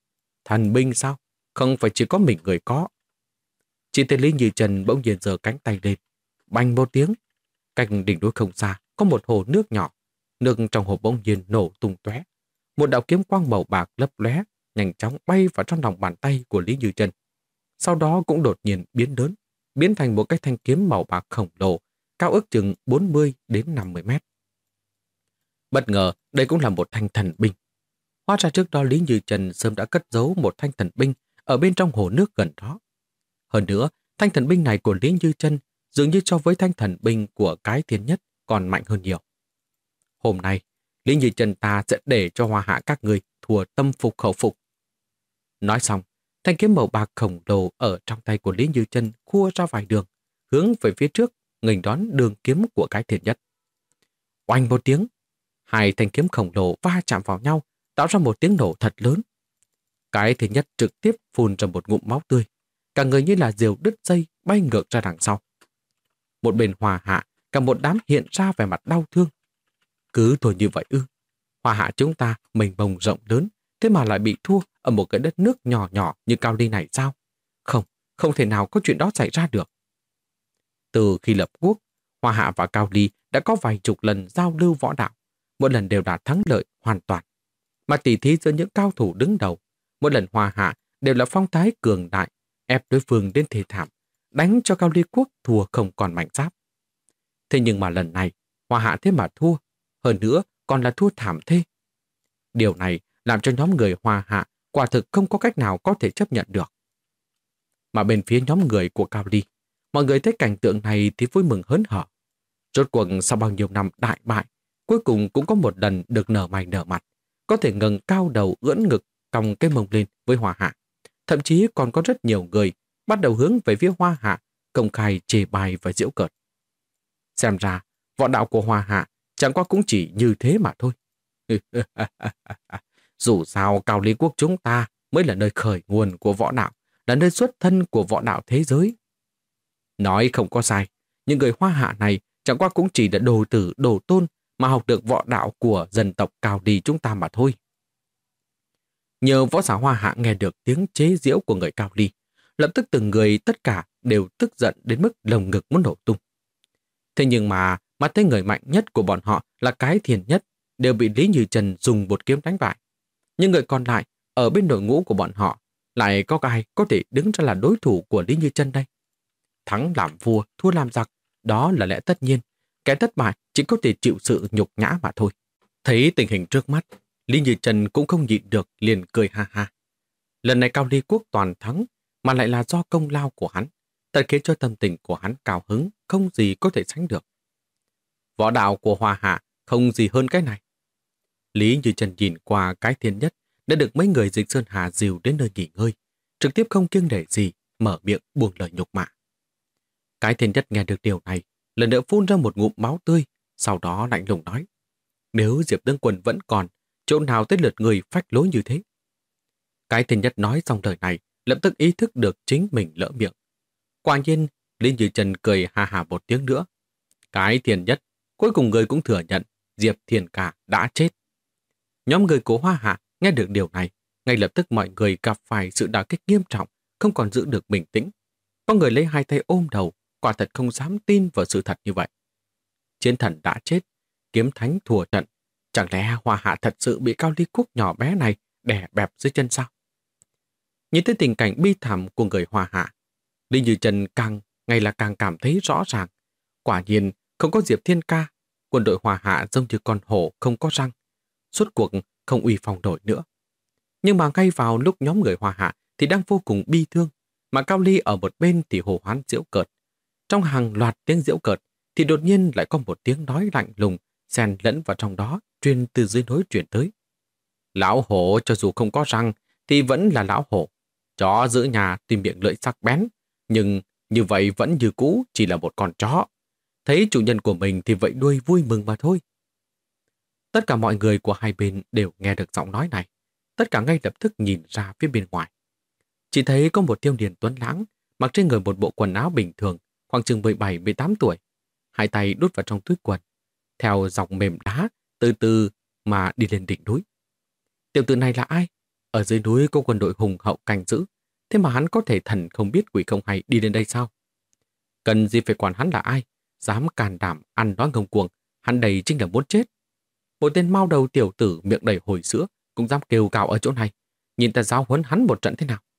Thần binh sao? Không phải chỉ có mình người có. Chị tên Lý Như Trần bỗng nhiên giơ cánh tay lên. Bành một tiếng. Cạnh đỉnh núi không xa có một hồ nước nhỏ. Nước trong hồ bỗng nhiên nổ tung tóe. Một đạo kiếm quang màu bạc lấp lóe, nhanh chóng bay vào trong lòng bàn tay của Lý Như Trần. Sau đó cũng đột nhiên biến lớn, biến thành một cái thanh kiếm màu bạc khổng lồ, cao ước chừng 40 đến 50 mét. Bất ngờ, đây cũng là một thanh thần binh. Hóa ra trước đó Lý Như Trần sớm đã cất giấu một thanh thần binh ở bên trong hồ nước gần đó. Hơn nữa, thanh thần binh này của Lý Như Trần dường như so với thanh thần binh của cái thiên nhất còn mạnh hơn nhiều. Hôm nay, Lý Như Trần ta sẽ để cho Hoa Hạ các người thua tâm phục khẩu phục. Nói xong, thanh kiếm màu bạc khổng lồ ở trong tay của Lý Như Trần khua ra vài đường, hướng về phía trước, nghênh đón đường kiếm của cái thiên nhất. Oanh một tiếng, hai thanh kiếm khổng lồ va chạm vào nhau, tạo ra một tiếng nổ thật lớn. Cái thiên nhất trực tiếp phun ra một ngụm máu tươi, cả người như là diều đứt dây bay ngược ra đằng sau. Một bên Hoa Hạ, cả một đám hiện ra vẻ mặt đau thương. Cứ thôi như vậy ư? Hoa Hạ chúng ta mênh mông rộng lớn, thế mà lại bị thua ở một cái đất nước nhỏ nhỏ như Cao Ly này sao? Không, không thể nào có chuyện đó xảy ra được. Từ khi lập quốc, Hoa Hạ và Cao Ly đã có vài chục lần giao lưu võ đạo, mỗi lần đều đạt thắng lợi hoàn toàn. Mà tỷ thí giữa những cao thủ đứng đầu, mỗi lần Hoa Hạ đều là phong thái cường đại, ép đối phương đến thê thảm, đánh cho Cao Ly quốc thua không còn mảnh giáp. Thế nhưng mà lần này, Hoa Hạ thế mà thua, hơn nữa còn là thua thảm thê. Điều này làm cho nhóm người Hoa Hạ quả thực không có cách nào có thể chấp nhận được. Mà bên phía nhóm người của Cao Ly, mọi người thấy cảnh tượng này thì vui mừng hớn hở. Rốt cuộc sau bao nhiêu năm đại bại, cuối cùng cũng có một lần được nở mày nở mặt, có thể ngẩng cao đầu ưỡn ngực, cong cái mông lên với Hoa Hạ. Thậm chí còn có rất nhiều người bắt đầu hướng về phía Hoa Hạ, công khai chê bai và giễu cợt. Xem ra, võ đạo của Hoa Hạ chẳng qua cũng chỉ như thế mà thôi. Dù sao Cao Ly quốc chúng ta mới là nơi khởi nguồn của võ đạo, là nơi xuất thân của võ đạo thế giới. Nói không có sai, những người Hoa Hạ này chẳng qua cũng chỉ là đồ tử đồ tôn mà học được võ đạo của dân tộc Cao Ly chúng ta mà thôi. Nhờ võ giả Hoa Hạ nghe được tiếng chế giễu của người Cao Ly, lập tức từng người tất cả đều tức giận đến mức lồng ngực muốn nổ tung. Thế nhưng mà thấy người mạnh nhất của bọn họ là cái thiền nhất đều bị Lý Như Trần dùng một kiếm đánh bại. Nhưng người còn lại ở bên đội ngũ của bọn họ lại có ai có thể đứng ra là đối thủ của Lý Như Trần đây? Thắng làm vua, thua làm giặc, đó là lẽ tất nhiên. Kẻ thất bại chỉ có thể chịu sự nhục nhã mà thôi. Thấy tình hình trước mắt, Lý Như Trần cũng không nhịn được liền cười ha ha. Lần này Cao Ly quốc toàn thắng mà lại là do công lao của hắn, thật khiến cho tâm tình của hắn cao hứng không gì có thể sánh được. Võ đạo của Hoa Hạ không gì hơn cái này. Lý Như Trần nhìn qua cái thiên nhất đã được mấy người Dịch Sơn Hà dìu đến nơi nghỉ ngơi, trực tiếp không kiêng nể gì mở miệng buông lời nhục mạ. Cái thiên nhất nghe được điều này, lần nữa phun ra một ngụm máu tươi, sau đó lạnh lùng nói: nếu Diệp Tướng Quân vẫn còn, chỗ nào tới lượt người phách lối như thế? Cái thiên nhất nói xong lời này, lập tức ý thức được chính mình lỡ miệng. Quả nhiên, Lý Như Trần cười ha ha một tiếng nữa. Cái thiên nhất, cuối cùng người cũng thừa nhận Diệp Thiên Ca đã chết. Nhóm người của Hoa Hạ nghe được điều này, ngay lập tức mọi người gặp phải sự đả kích nghiêm trọng, không còn giữ được bình tĩnh. Có người lấy hai tay ôm đầu, quả thật không dám tin vào sự thật như vậy. Chiến thần đã chết, kiếm thánh thua trận. Chẳng lẽ Hoa Hạ thật sự bị Cao Ly quốc nhỏ bé này đè bẹp dưới chân sao? Nhìn thấy tình cảnh bi thảm của người Hoa Hạ, Lý Như Trần ngày là càng cảm thấy rõ ràng. Quả nhiên, không có Diệp Thiên Ca, quân đội Hoa Hạ giống như con hổ không có răng. Suốt cuộc không uy phong nổi nữa. Nhưng mà ngay vào lúc nhóm người Hoa Hạ thì đang vô cùng bi thương, mà Cao Ly ở một bên thì hô hoán giễu cợt. Trong hàng loạt tiếng giễu cợt thì đột nhiên lại có một tiếng nói lạnh lùng xen lẫn vào trong đó, truyền từ dưới núi truyền tới. Lão hổ cho dù không có răng thì vẫn là lão hổ. Chó giữ nhà tuy miệng lưỡi sắc bén, nhưng như vậy vẫn như cũ chỉ là một con chó. Thấy chủ nhân của mình thì vậy đuôi vui mừng mà thôi. Tất cả mọi người của hai bên đều nghe được giọng nói này. Tất cả ngay lập tức nhìn ra phía bên ngoài. Chỉ thấy có một thiếu niên tuấn lãng, mặc trên người một bộ quần áo bình thường, khoảng chừng 17-18 tuổi. Hai tay đút vào trong túi quần, theo dòng mềm đá, từ từ mà đi lên đỉnh núi. Tiểu tử này là ai? Ở dưới núi có quân đội hùng hậu canh giữ, thế mà hắn có thể thần không biết quỷ không hay đi đến đây sao? Cần gì phải quản hắn là ai? Dám can đảm ăn nói ngông cuồng, hắn đây chính là muốn chết. Một tên mau đầu tiểu tử miệng đầy hồi sữa cũng dám kêu gào ở chỗ này. Nhìn ta giáo huấn hắn một trận thế nào?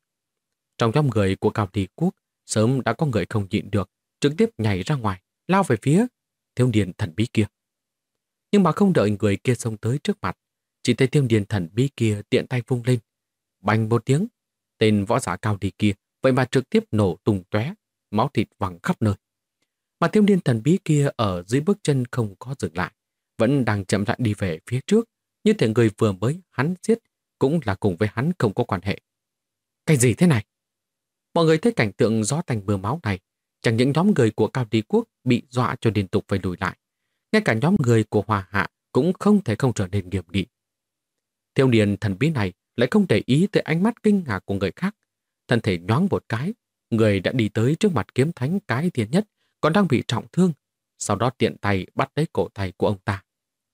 Trong nhóm người của Cao Thị Quốc, sớm đã có người không nhịn được, trực tiếp nhảy ra ngoài, lao về phía thiếu niên thần bí kia. Nhưng mà không đợi người kia xông tới trước mặt, chỉ thấy thiếu niên thần bí kia tiện tay vung lên. Bành một tiếng, tên võ giả Cao Thị kia vậy mà trực tiếp nổ tung tóe, máu thịt văng khắp nơi. Mà thiếu niên thần bí kia ở dưới bước chân không có dừng lại, vẫn đang chậm rãi đi về phía trước, như thể người vừa mới hắn giết cũng là cùng với hắn không có quan hệ. Cái gì thế này? Mọi người thấy cảnh tượng gió tanh mưa máu này, chẳng những nhóm người của Cao Đi Quốc bị dọa cho liên tục phải lùi lại, ngay cả nhóm người của Hòa Hạ cũng không thể không trở nên nghiêm nghị. Thiếu niên thần bí này lại không để ý tới ánh mắt kinh ngạc của người khác, thân thể nhoáng một cái, người đã đi tới trước mặt kiếm thánh Cái Thiên Nhất còn đang bị trọng thương, sau đó tiện tay bắt lấy cổ tay của ông ta.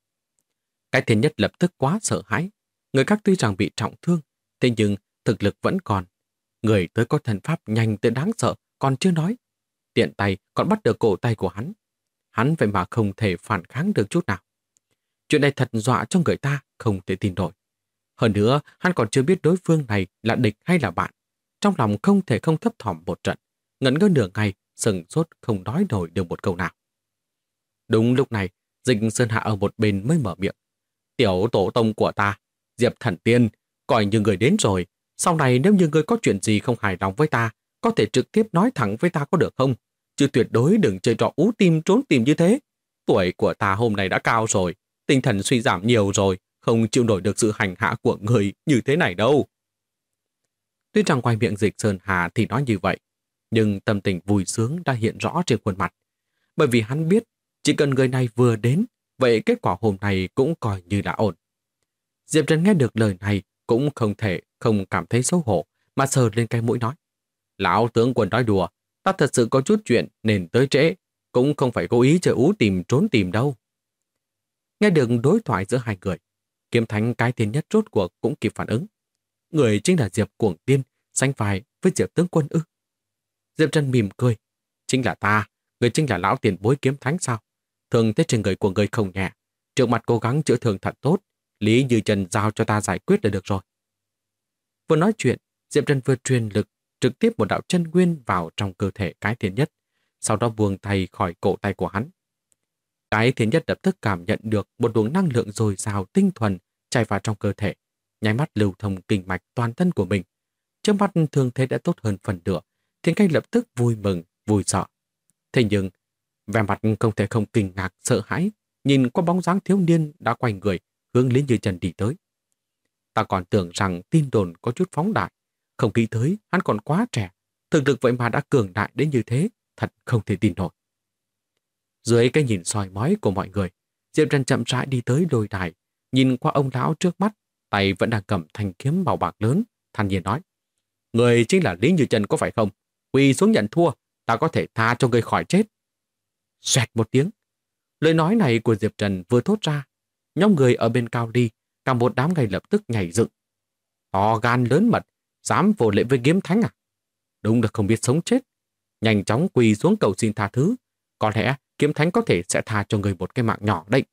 Cái Thiên Nhất lập tức quá sợ hãi, người khác tuy rằng bị trọng thương, thế nhưng thực lực vẫn còn. Người tới có thần pháp nhanh tới đáng sợ, còn chưa nói. Tiện tay còn bắt được cổ tay của hắn. Hắn vậy mà không thể phản kháng được chút nào. Chuyện này thật dọa cho người ta không thể tin nổi. Hơn nữa, hắn còn chưa biết đối phương này là địch hay là bạn. Trong lòng không thể không thấp thỏm một trận, ngẩn ngơ nửa ngày, sừng sốt không nói nổi được một câu nào. Đúng lúc này, Dịch Sơn Hạ ở một bên mới mở miệng. Tiểu tổ tông của ta, Diệp Thần Tiên, coi như người đến rồi. Sau này nếu như người có chuyện gì không hài lòng với ta, có thể trực tiếp nói thẳng với ta có được không? Chứ tuyệt đối đừng chơi trò ú tim trốn tìm như thế. Tuổi của ta hôm nay đã cao rồi, tinh thần suy giảm nhiều rồi, không chịu nổi được sự hành hạ của người như thế này đâu. Tuy rằng ngoài miệng Dịch Sơn Hà thì nói như vậy, nhưng tâm tình vui sướng đã hiện rõ trên khuôn mặt. Bởi vì hắn biết, chỉ cần người này vừa đến, vậy kết quả hôm nay cũng coi như là ổn. Diệp Trần nghe được lời này cũng không thể không cảm thấy xấu hổ, mà sờ lên cái mũi nói. Lão tướng quân nói đùa, ta thật sự có chút chuyện nên tới trễ, cũng không phải cố ý chơi ú tìm trốn tìm đâu. Nghe được đối thoại giữa hai người, Kiếm Thánh Cái Thiên Nhất rốt cuộc cũng kịp phản ứng. Người chính là Diệp Cuồng Tiên, sánh vai với Diệp tướng quân ư? Diệp Trần mỉm cười. Chính là ta, người chính là lão tiền bối Kiếm Thánh sao? Thường thế trên người của người không nhẹ, trước mặt cố gắng chữa thương thật tốt, Lý Như Trần giao cho ta giải quyết là được rồi. Vừa nói chuyện, Diệp Trần vừa truyền lực trực tiếp một đạo chân nguyên vào trong cơ thể Cái Thiên Nhất, sau đó buông tay khỏi cổ tay của hắn. Cái Thiên Nhất lập tức cảm nhận được một luồng năng lượng dồi dào tinh thuần chảy vào trong cơ thể, nháy mắt lưu thông kinh mạch toàn thân của mình. Trước mắt thương thế đã tốt hơn phần nửa, Thiên Canh lập tức vui mừng, vui sợ. Thế nhưng, vẻ mặt không thể không kinh ngạc, sợ hãi, nhìn qua bóng dáng thiếu niên đã quay người, hướng Lý Như Trần đi tới. Ta còn tưởng rằng tin đồn có chút phóng đại, không nghĩ tới hắn còn quá trẻ, thực lực vậy mà đã cường đại đến như thế, thật không thể tin nổi. Dưới cái nhìn soi mói của mọi người, Diệp Trần chậm rãi đi tới đôi đài, nhìn qua ông lão trước mắt, tay vẫn đang cầm thanh kiếm màu bạc lớn, thản nhiên nói. Người chính là Lý Như Trần có phải không? Quỳ xuống nhận thua, ta có thể tha cho người khỏi chết. Xoẹt một tiếng. Lời nói này của Diệp Trần vừa thốt ra, nhóm người ở bên Cao Ly, cả một đám ngay lập tức nhảy dựng. To gan lớn mật, dám vô lễ với Kiếm Thánh à? Đúng là không biết sống chết. Nhanh chóng quỳ xuống cầu xin tha thứ. Có lẽ Kiếm Thánh có thể sẽ tha cho người một cái mạng nhỏ đấy.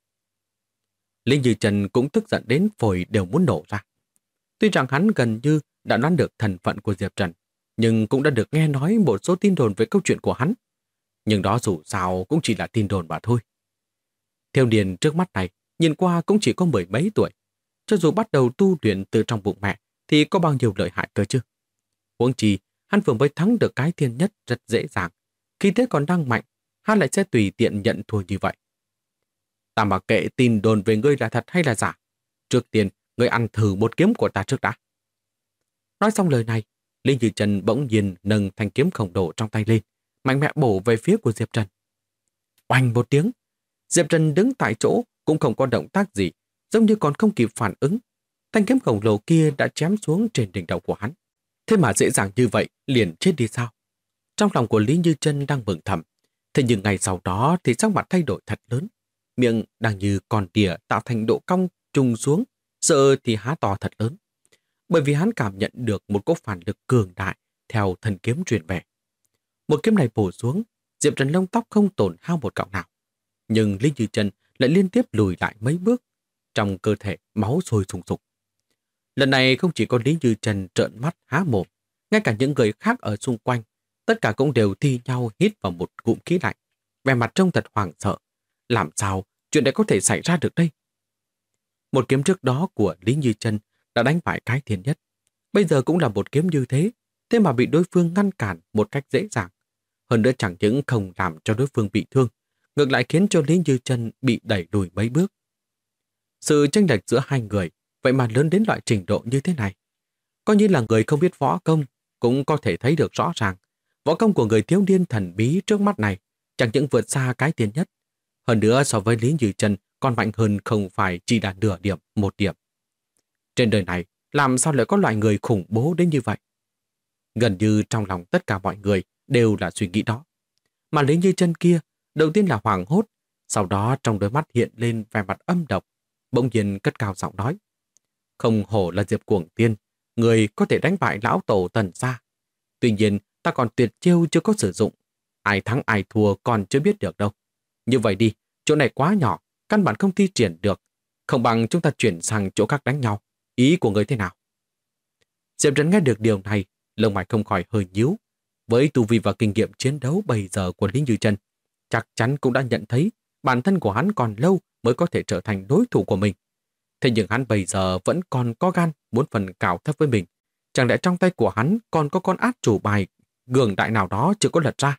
Lý Như Trần cũng tức giận đến phổi đều muốn nổ ra. Tuy rằng hắn gần như đã đoán được thân phận của Diệp Trần, nhưng cũng đã được nghe nói một số tin đồn về câu chuyện của hắn. Nhưng đó dù sao cũng chỉ là tin đồn mà thôi. Thiếu niên trước mắt này, nhìn qua cũng chỉ có mười mấy tuổi. Cho dù bắt đầu tu luyện từ trong bụng mẹ, thì có bao nhiêu lợi hại cơ chứ? Huống chi, hắn vừa mới thắng được Cái Thiên Nhất rất dễ dàng. Khi thế còn đang mạnh, hắn lại sẽ tùy tiện nhận thua như vậy. Ta mặc kệ tin đồn về ngươi là thật hay là giả. Trước tiên, ngươi ăn thử một kiếm của ta trước đã. Nói xong lời này, Lý Như Trần bỗng nhiên nâng thanh kiếm khổng lồ trong tay lên, mạnh mẽ bổ về phía của Diệp Trần. Oanh một tiếng, Diệp Trần đứng tại chỗ cũng không có động tác gì, giống như còn không kịp phản ứng. Thanh kiếm khổng lồ kia đã chém xuống trên đỉnh đầu của hắn. Thế mà dễ dàng như vậy liền chết đi sao? Trong lòng của Lý Như Trần đang mừng thầm. Thế nhưng ngày sau đó thì sắc mặt thay đổi thật lớn. Miệng đang như con đỉa tạo thành độ cong trùng xuống, sợ thì há to thật lớn. bởi vì hắn cảm nhận được một cỗ phản lực cường đại theo thần kiếm truyền về. Một kiếm này bổ xuống, Diệp Trần lông tóc không tổn hao một cọng nào. Nhưng Lý Như Chân lại liên tiếp lùi lại mấy bước, trong cơ thể máu sôi sùng sục. Lần này không chỉ có Lý Như Chân trợn mắt há mồm, ngay cả những người khác ở xung quanh, tất cả cũng đều thi nhau hít vào một ngụm khí lạnh, vẻ mặt trông thật hoảng sợ. Làm sao chuyện này có thể xảy ra được đây? Một kiếm trước đó của Lý Như Chân đã đánh bại Cái Thiên Nhất. Bây giờ cũng là một kiếm như thế, thế mà bị đối phương ngăn cản một cách dễ dàng. Hơn nữa chẳng những không làm cho đối phương bị thương, ngược lại khiến cho Lý Như Chân bị đẩy lùi mấy bước. Sự chênh lệch giữa hai người vậy mà lớn đến loại trình độ như thế này. Coi như là người không biết võ công cũng có thể thấy được rõ ràng. Võ công của người thiếu niên thần bí trước mắt này chẳng những vượt xa Cái Thiên Nhất. Hơn nữa so với Lý Như Chân còn mạnh hơn không phải chỉ là nửa điểm, một điểm. Trên đời này làm sao lại có loại người khủng bố đến như vậy? Gần như trong lòng tất cả mọi người đều là suy nghĩ đó. Mà Lý Như Chân kia đầu tiên là hoảng hốt, sau đó trong đôi mắt hiện lên vẻ mặt âm độc, bỗng nhiên cất cao giọng nói: không hổ là Diệp Cuồng Tiên, người có thể đánh bại lão tổ Tần gia. Tuy nhiên ta còn tuyệt chiêu chưa có sử dụng, ai thắng ai thua còn chưa biết được đâu. Như vậy đi, chỗ này quá nhỏ, căn bản không thi triển được, không bằng chúng ta chuyển sang chỗ khác đánh nhau. Ý của người thế nào? Diệp Trần nghe được điều này, lông mày không khỏi hơi nhíu. Với tu vi và kinh nghiệm chiến đấu bây giờ của Lý Như Chân, chắc chắn cũng đã nhận thấy bản thân của hắn còn lâu mới có thể trở thành đối thủ của mình. Thế nhưng hắn bây giờ vẫn còn có gan muốn phần cào thấp với mình. Chẳng lẽ trong tay của hắn còn có con át chủ bài cường đại nào đó chưa có lật ra?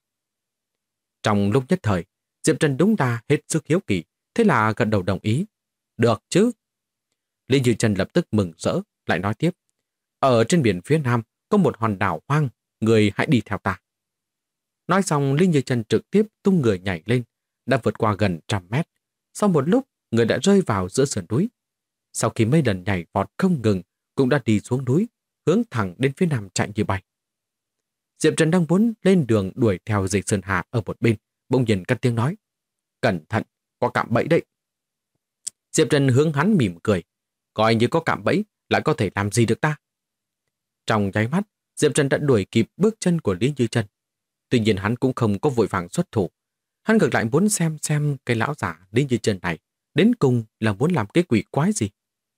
Trong lúc nhất thời, Diệp Trần đúng là hết sức hiếu kỳ, thế là gật đầu đồng ý. Được chứ? Lý Như Chân lập tức mừng rỡ, lại nói tiếp: ở trên biển phía nam có một hòn đảo hoang, người hãy đi theo ta. Nói xong, Lý Như Chân trực tiếp tung người nhảy lên, đã vượt qua gần 100 mét. Sau một lúc, người đã rơi vào giữa sườn núi. Sau khi mấy lần nhảy vọt không ngừng, cũng đã đi xuống núi, hướng thẳng đến phía nam chạy như bay. Diệp Trần đang muốn lên đường đuổi theo Dịch Sơn Hà ở một bên, bỗng nhiên cất tiếng nói: cẩn thận, có cạm bẫy đấy. Diệp Trần hướng hắn mỉm cười: coi như có cạm bẫy, lại có thể làm gì được ta? Trong nháy mắt, Diệp Trần đã đuổi kịp bước chân của Lý Như Chân. Tuy nhiên hắn cũng không có vội vàng xuất thủ. Hắn ngược lại muốn xem cái lão giả Lý Như Chân này đến cùng là muốn làm cái quỷ quái gì.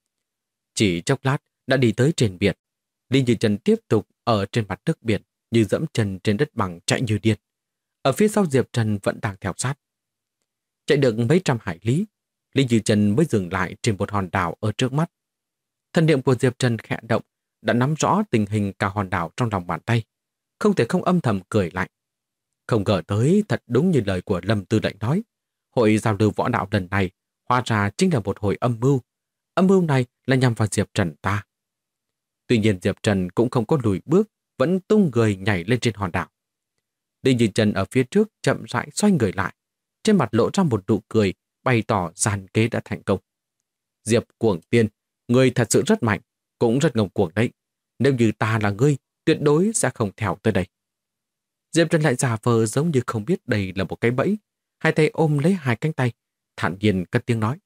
Chỉ chốc lát đã đi tới trên biển. Lý Như Chân tiếp tục ở trên mặt nước biển, như dẫm chân trên đất bằng chạy như điên. Ở phía sau Diệp Trần vẫn đang theo sát. Chạy được mấy trăm hải lý, Lý Như Chân mới dừng lại trên một hòn đảo ở trước mắt. Thần niệm của Diệp Trần khẽ động, đã nắm rõ tình hình cả hòn đảo trong lòng bàn tay, không thể không âm thầm cười lạnh. Không ngờ tới thật đúng như lời của Lâm Tư lệnh nói, hội giao lưu võ đạo lần này hóa ra chính là một hồi âm mưu. Âm mưu này là nhằm vào Diệp Trần ta. Tuy nhiên Diệp Trần cũng không có lùi bước, vẫn tung người nhảy lên trên hòn đảo. Lý Như Chân ở phía trước chậm rãi xoay người lại, trên mặt lộ ra một nụ cười, bày tỏ gian kế đã thành công. Diệp Cuồng Tiên, người thật sự rất mạnh, cũng rất ngông cuồng đấy. Nếu như ta là ngươi, tuyệt đối sẽ không theo tới đây. Diệp Trần lại giả vờ giống như không biết đây là một cái bẫy, hai tay ôm lấy hai cánh tay, thản nhiên cất tiếng nói: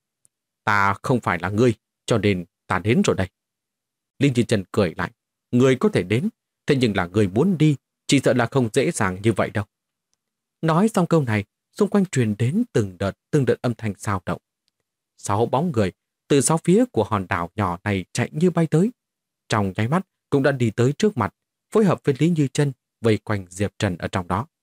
ta không phải là ngươi, cho nên ta đến rồi đây. Lý Như Chân cười lại: ngươi có thể đến, thế nhưng là ngươi muốn đi, chỉ sợ là không dễ dàng như vậy đâu. Nói xong câu này, xung quanh truyền đến từng đợt âm thanh xao động. 6 bóng người từ 6 phía của hòn đảo nhỏ này chạy như bay tới. Trong nháy mắt cũng đã đi tới trước mặt, phối hợp với Lý Như Chân vây quanh Diệp Trần ở trong đó.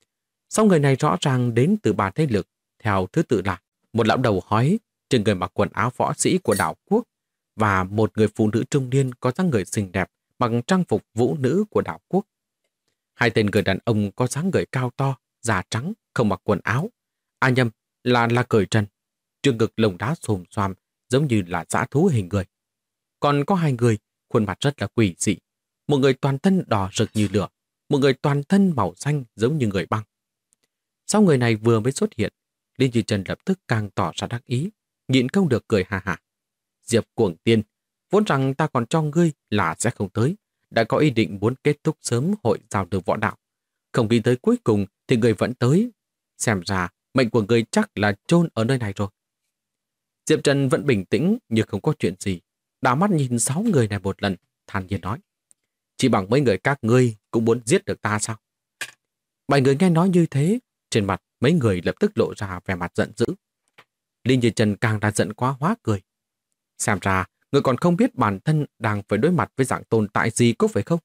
6 người này rõ ràng đến từ 3 thế lực, theo thứ tự là một lão đầu hói trên người mặc quần áo võ sĩ của đảo quốc và một người phụ nữ trung niên có dáng người xinh đẹp mặc trang phục vũ nữ của đảo quốc. 2 tên người đàn ông có dáng người cao to, da trắng, không mặc quần áo. Nhầm, là cởi trần, trước ngực lông đá xồm xoàm giống như là dã thú hình người. Còn có 2 người khuôn mặt rất là quỷ dị, một người toàn thân đỏ rực như lửa, một người toàn thân màu xanh giống như người băng. 6 người này vừa mới xuất hiện, Lý Như Chân lập tức càng tỏ ra đắc ý, nhịn không được cười ha hả. Diệp Cuồng Tiên, vốn rằng ta còn cho ngươi là sẽ không tới, đã có ý định muốn kết thúc sớm hội giao lưu võ đạo. Không nghĩ tới cuối cùng thì ngươi vẫn tới. Xem ra mệnh của ngươi chắc là chôn ở nơi này rồi. Diệp Trần vẫn bình tĩnh như không có chuyện gì, đảo mắt nhìn 6 người này một lần, thản nhiên nói. Chỉ bằng mấy người các ngươi cũng muốn giết được ta sao? 7 người nghe nói như thế, trên mặt mấy người lập tức lộ ra vẻ mặt giận dữ. Lý Như Trần càng đã giận quá hóa cười. Xem ra, người còn không biết bản thân đang phải đối mặt với dạng tồn tại gì có phải không?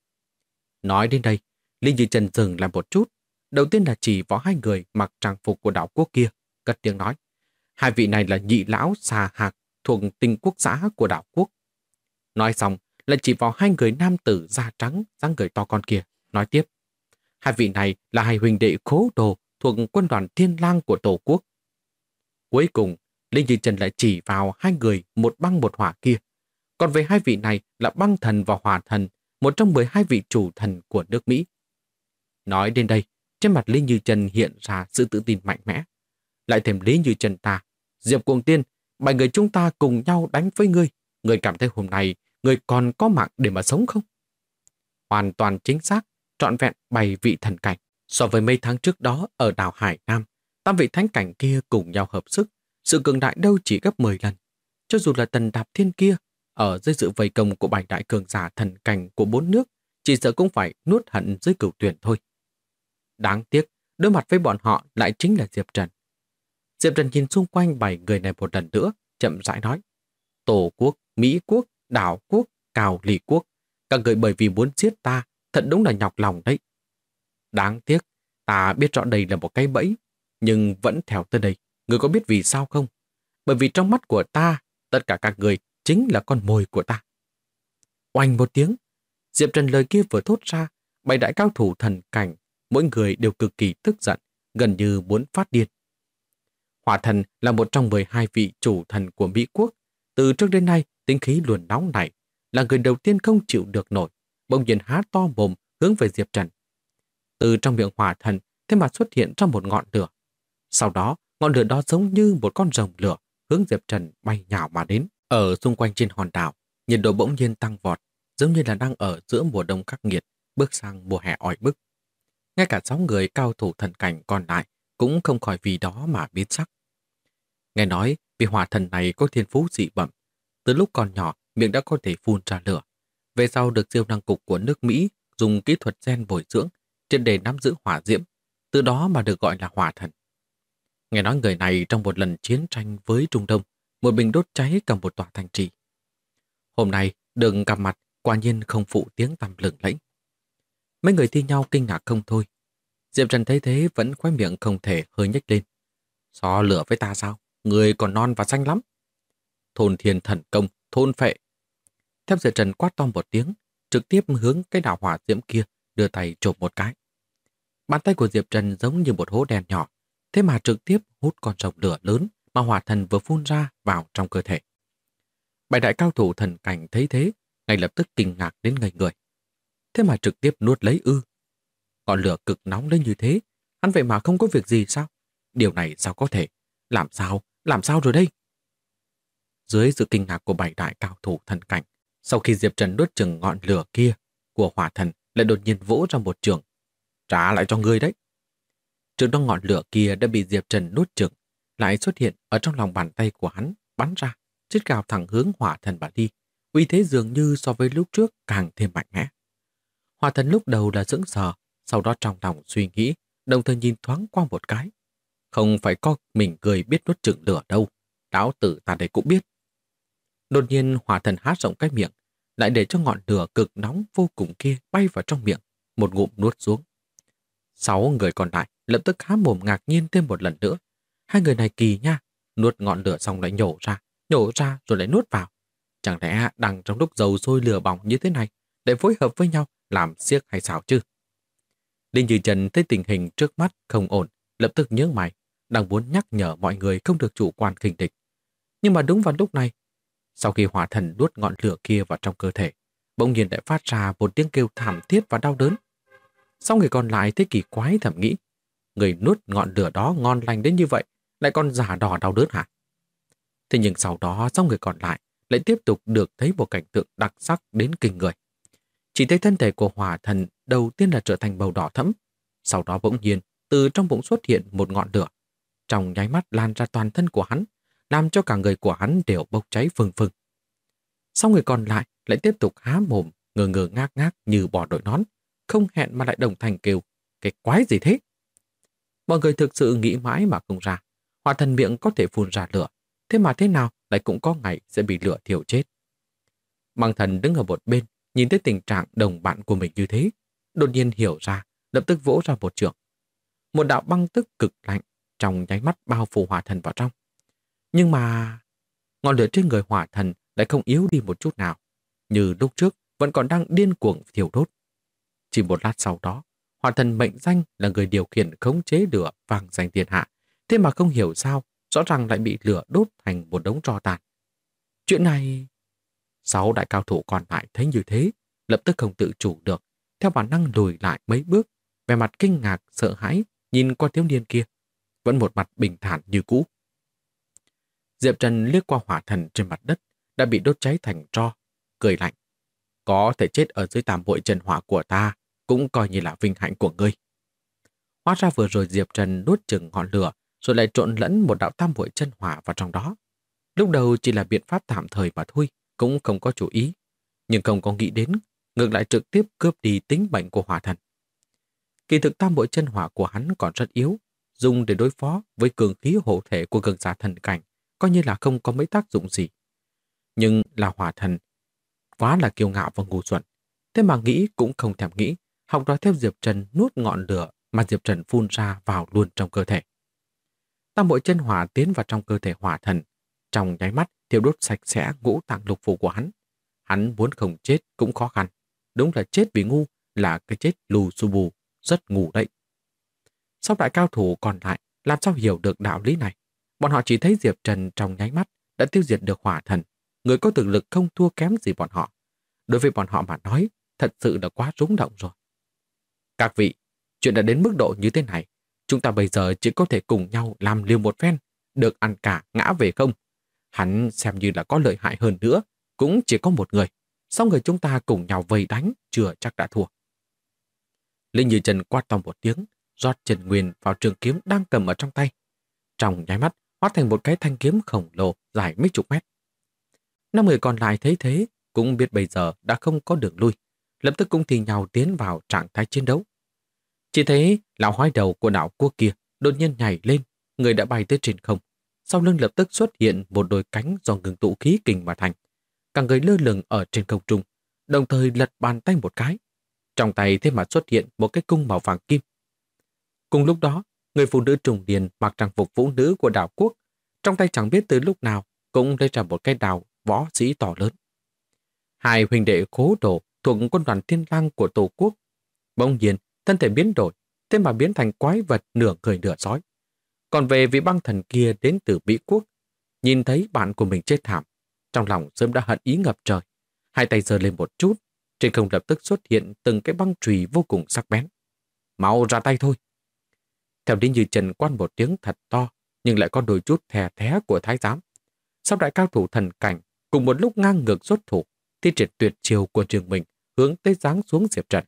Nói đến đây, Lý Như Trần dừng lại một chút. Đầu tiên là chỉ vào 2 người mặc trang phục của đảo quốc kia, cất tiếng nói. 2 vị này là nhị lão Xà Hạc thuộc Tinh Quốc xã của đảo quốc. Nói xong là chỉ vào 2 người nam tử da trắng, dáng người to con kia, nói tiếp. 2 vị này là 2 huynh đệ Khố Đồ thuộc quân đoàn Thiên Lang của Tổ quốc. Cuối cùng, Lý Như Trần lại chỉ vào 2 người một băng một hỏa kia. Còn về 2 vị này là băng thần và hỏa thần, một trong 12 vị chủ thần của nước Mỹ. Nói đến đây, trên mặt Lý Như Trần hiện ra sự tự tin mạnh mẽ. Lại thêm Lý Như Trần ta, Diệp Cuồng Tiên, 7 người chúng ta cùng nhau đánh với ngươi. Ngươi cảm thấy hôm nay ngươi còn có mạng để mà sống không? Hoàn toàn chính xác, trọn vẹn 7 vị thần cảnh. So với mấy tháng trước đó ở đảo Hải Nam, 8 vị thánh cảnh kia cùng nhau hợp sức, sự cường đại đâu chỉ gấp 10 lần. Cho dù là Tần Đạp Thiên kia, ở dưới sự vây công của 7 đại cường giả thần cảnh của 4 nước, chỉ sợ cũng phải nuốt hận dưới Cửu Tuyển thôi. Đáng tiếc, đối mặt với bọn họ lại chính là Diệp Trần. Diệp Trần nhìn xung quanh 7 người này một lần nữa, chậm rãi nói. Tổ quốc, Mỹ quốc, đảo quốc, Cào Lì quốc, các người bởi vì muốn giết ta, thật đúng là nhọc lòng đấy. Đáng tiếc, ta biết rõ đây là một cái bẫy, nhưng vẫn theo tới đây. Người có biết vì sao không? Bởi vì trong mắt của ta, tất cả các người chính là con mồi của ta. Oanh một tiếng, Diệp Trần lời kia vừa thốt ra, 7 đại cao thủ thần cảnh, mỗi người đều cực kỳ tức giận, gần như muốn phát điên. Hỏa thần là một trong 12 vị chủ thần của Mỹ quốc. Từ trước đến nay, tính khí luôn nóng nảy, là người đầu tiên không chịu được nổi, bỗng nhiên há to mồm hướng về Diệp Trần. Từ trong miệng hỏa thần, thế mà xuất hiện ra một ngọn lửa. Sau đó, ngọn lửa đó giống như một con rồng lửa hướng Diệp Trần bay nhào mà đến. Ở xung quanh trên hòn đảo, nhiệt độ bỗng nhiên tăng vọt, giống như là đang ở giữa mùa đông khắc nghiệt, bước sang mùa hè oi bức. Ngay cả 6 người cao thủ thần cảnh còn lại cũng không khỏi vì đó mà biến sắc. Nghe nói, vì hỏa thần này có thiên phú dị bẩm, từ lúc còn nhỏ miệng đã có thể phun ra lửa. Về sau được siêu năng cục của nước Mỹ dùng kỹ thuật gen bồi dưỡng, triệt để nắm giữ hỏa diễm, từ đó mà được gọi là hỏa thần. Nghe nói người này trong một lần chiến tranh với Trung Đông, một bình đốt cháy cả một tòa thành trì. Hôm nay, được gặp mặt, quả nhiên không phụ tiếng tăm lừng lẫy. Mấy người thi nhau kinh ngạc không thôi. Diệp Trần thấy thế vẫn khóe miệng không thể hơi nhếch lên. So lửa với ta sao? Người còn non và xanh lắm. Thôn thiên thần công, thôn phệ. Theo Diệp Trần quát to một tiếng, trực tiếp hướng cái đảo hỏa diễm kia, đưa tay chộp một cái. Bàn tay của Diệp Trần giống như một hố đen nhỏ, thế mà trực tiếp hút con rồng lửa lớn mà hỏa thần vừa phun ra vào trong cơ thể. 7 đại cao thủ thần cảnh thấy thế, ngay lập tức kinh ngạc đến ngây người. Thế mà trực tiếp nuốt lấy ư? Ngọn lửa cực nóng lên như thế, hắn vậy mà không có việc gì sao? Điều này sao có thể? Làm sao rồi đây? Dưới sự kinh ngạc của 7 đại cao thủ thần cảnh, sau khi Diệp Trần nuốt chừng ngọn lửa kia của hỏa thần lại đột nhiên vỗ ra một trường. Trả lại cho ngươi đấy. Trước đó ngọn lửa kia đã bị Diệp Trần nuốt chừng, lại xuất hiện ở trong lòng bàn tay của hắn, bắn ra, chiếc cào thẳng hướng hỏa thần mà đi. Uy thế dường như so với lúc trước càng thêm mạnh mẽ. Hỏa thần lúc đầu là sững sờ, sau đó trong lòng suy nghĩ, đồng thời nhìn thoáng qua một cái. Không phải có mình cười biết nuốt chừng lửa đâu, lão tử ta đây cũng biết. Đột nhiên hỏa thần há rộng cái miệng, lại để cho ngọn lửa cực nóng vô cùng kia bay vào trong miệng, một ngụm nuốt xuống. 6 người còn lại lập tức há mồm ngạc nhiên thêm một lần nữa. 2 người này kỳ nha, nuốt ngọn lửa xong lại nhổ ra rồi lại nuốt vào. Chẳng lẽ đang trong lúc dầu sôi lửa bỏng như thế này để phối hợp với nhau làm xiếc hay sao chứ? Linh Như Trần thấy tình hình trước mắt không ổn, lập tức nhướng mày, đang muốn nhắc nhở mọi người không được chủ quan khinh địch. Nhưng mà đúng vào lúc này, sau khi hỏa thần nuốt ngọn lửa kia vào trong cơ thể, bỗng nhiên lại phát ra một tiếng kêu thảm thiết và đau đớn. Sau người còn lại thấy kỳ quái thầm nghĩ, người nuốt ngọn lửa đó ngon lành đến như vậy, lại còn giả đò đau đớn hả? Thế nhưng sau đó, sau người còn lại lại tiếp tục được thấy một cảnh tượng đặc sắc đến kinh người. Chỉ thấy thân thể của hỏa thần đầu tiên là trở thành màu đỏ thẫm, sau đó bỗng nhiên từ trong bụng xuất hiện một ngọn lửa, trong nháy mắt lan ra toàn thân của hắn, làm cho cả người của hắn đều bốc cháy phừng phừng. Sau người còn lại lại tiếp tục há mồm, ngơ ngơ ngác ngác như bò đội nón, không hẹn mà lại đồng thanh kêu, cái quái gì thế? Mọi người thực sự nghĩ mãi mà không ra. Hỏa thần miệng có thể phun ra lửa, thế mà thế nào lại cũng có ngày sẽ bị lửa thiêu chết. Băng thần đứng ở một bên, nhìn thấy tình trạng đồng bạn của mình như thế, đột nhiên hiểu ra, lập tức vỗ ra một chưởng. Một đạo băng tức cực lạnh trong nháy mắt bao phủ hỏa thần vào trong. Nhưng mà ngọn lửa trên người hỏa thần lại không yếu đi một chút nào, như lúc trước vẫn còn đang điên cuồng thiêu đốt. Chỉ một lát sau đó, hỏa thần mệnh danh là người điều khiển khống chế lửa vang danh thiên hạ, thế mà không hiểu sao, rõ ràng lại bị lửa đốt thành một đống tro tàn. Chuyện này... 6 đại cao thủ còn lại thấy như thế, lập tức không tự chủ được, theo bản năng lùi lại mấy bước, vẻ mặt kinh ngạc, sợ hãi, nhìn qua thiếu niên kia, vẫn một mặt bình thản như cũ. Diệp Trần liếc qua hỏa thần trên mặt đất, đã bị đốt cháy thành tro, cười lạnh. Có thể chết ở dưới tam bội chân hỏa của ta, cũng coi như là vinh hạnh của ngươi. Hóa ra vừa rồi Diệp Trần nuốt chừng ngọn lửa, rồi lại trộn lẫn một đạo tam bội chân hỏa vào trong đó. Lúc đầu chỉ là biện pháp tạm thời mà thôi, cũng không có chú ý, nhưng không có nghĩ đến, ngược lại trực tiếp cướp đi tính mệnh của hỏa thần. Kỳ thực tam bội chân hỏa của hắn còn rất yếu, dùng để đối phó với cường khí hộ thể của cường giả thần cảnh, coi như là không có mấy tác dụng gì. Nhưng là hỏa thần, quá là kiêu ngạo và ngu xuẩn, thế mà nghĩ cũng không thèm nghĩ, học nói theo Diệp Trần nuốt ngọn lửa mà Diệp Trần phun ra vào luôn trong cơ thể. Tam bội chân hỏa tiến vào trong cơ thể hỏa thần, trong nháy mắt thiêu đốt sạch sẽ ngũ tạng lục phủ của hắn. Hắn muốn không chết cũng khó khăn. Đúng là chết vì ngu, là cái chết lù xù bù, rất ngu đấy. Sau đại cao thủ còn lại, làm sao hiểu được đạo lý này? Bọn họ chỉ thấy Diệp Trần trong nháy mắt đã tiêu diệt được hỏa thần, người có thực lực không thua kém gì bọn họ. Đối với bọn họ mà nói, thật sự là quá rung động rồi. Các vị, chuyện đã đến mức độ như thế này, chúng ta bây giờ chỉ có thể cùng nhau làm liều một phen, được ăn cả ngã về không. Hắn xem như là có lợi hại hơn nữa, cũng chỉ có một người. Sau người chúng ta cùng nhau vây đánh, chưa chắc đã thua. Linh Như Trần quát to một tiếng, rót Trần Nguyên vào trường kiếm đang cầm ở trong tay. Trong nháy mắt, hóa thành một cái thanh kiếm khổng lồ dài mấy chục mét. 5 người còn lại thấy thế, cũng biết bây giờ đã không có đường lui, lập tức cũng thì nhau tiến vào trạng thái chiến đấu. Chỉ thấy lão hói đầu của đảo quốc kia đột nhiên nhảy lên, người đã bay tới trên không. Sau lưng lập tức xuất hiện một đôi cánh do ngừng tụ khí kình mà thành. Cả người lơ lửng ở trên không trung, đồng thời lật bàn tay một cái. Trong tay thế mà xuất hiện một cái cung màu vàng kim. Cùng lúc đó, người phụ nữ trùng điền mặc trang phục vũ nữ của đảo quốc, trong tay chẳng biết từ lúc nào cũng lấy ra một cái đào võ sĩ to lớn. Hai huynh đệ Khố Đồ thuộc quân đoàn Thiên Lang của Tổ quốc, bỗng nhiên thân thể biến đổi, thế mà biến thành quái vật nửa người nửa sói. Còn về vị băng thần kia đến từ Mỹ quốc, nhìn thấy bạn của mình chết thảm, trong lòng sớm đã hận ý ngập trời. Hai tay giơ lên một chút, trên không lập tức xuất hiện từng cái băng chùy vô cùng sắc bén. Mau ra tay thôi. Theo đến Như Trần quan một tiếng thật to, nhưng lại có đôi chút thè thé của thái giám. Sau đại cao thủ thần cảnh, cùng một lúc ngang ngược xuất thủ, thi triển tuyệt chiêu của trường mình hướng tới giáng xuống Diệp Trần.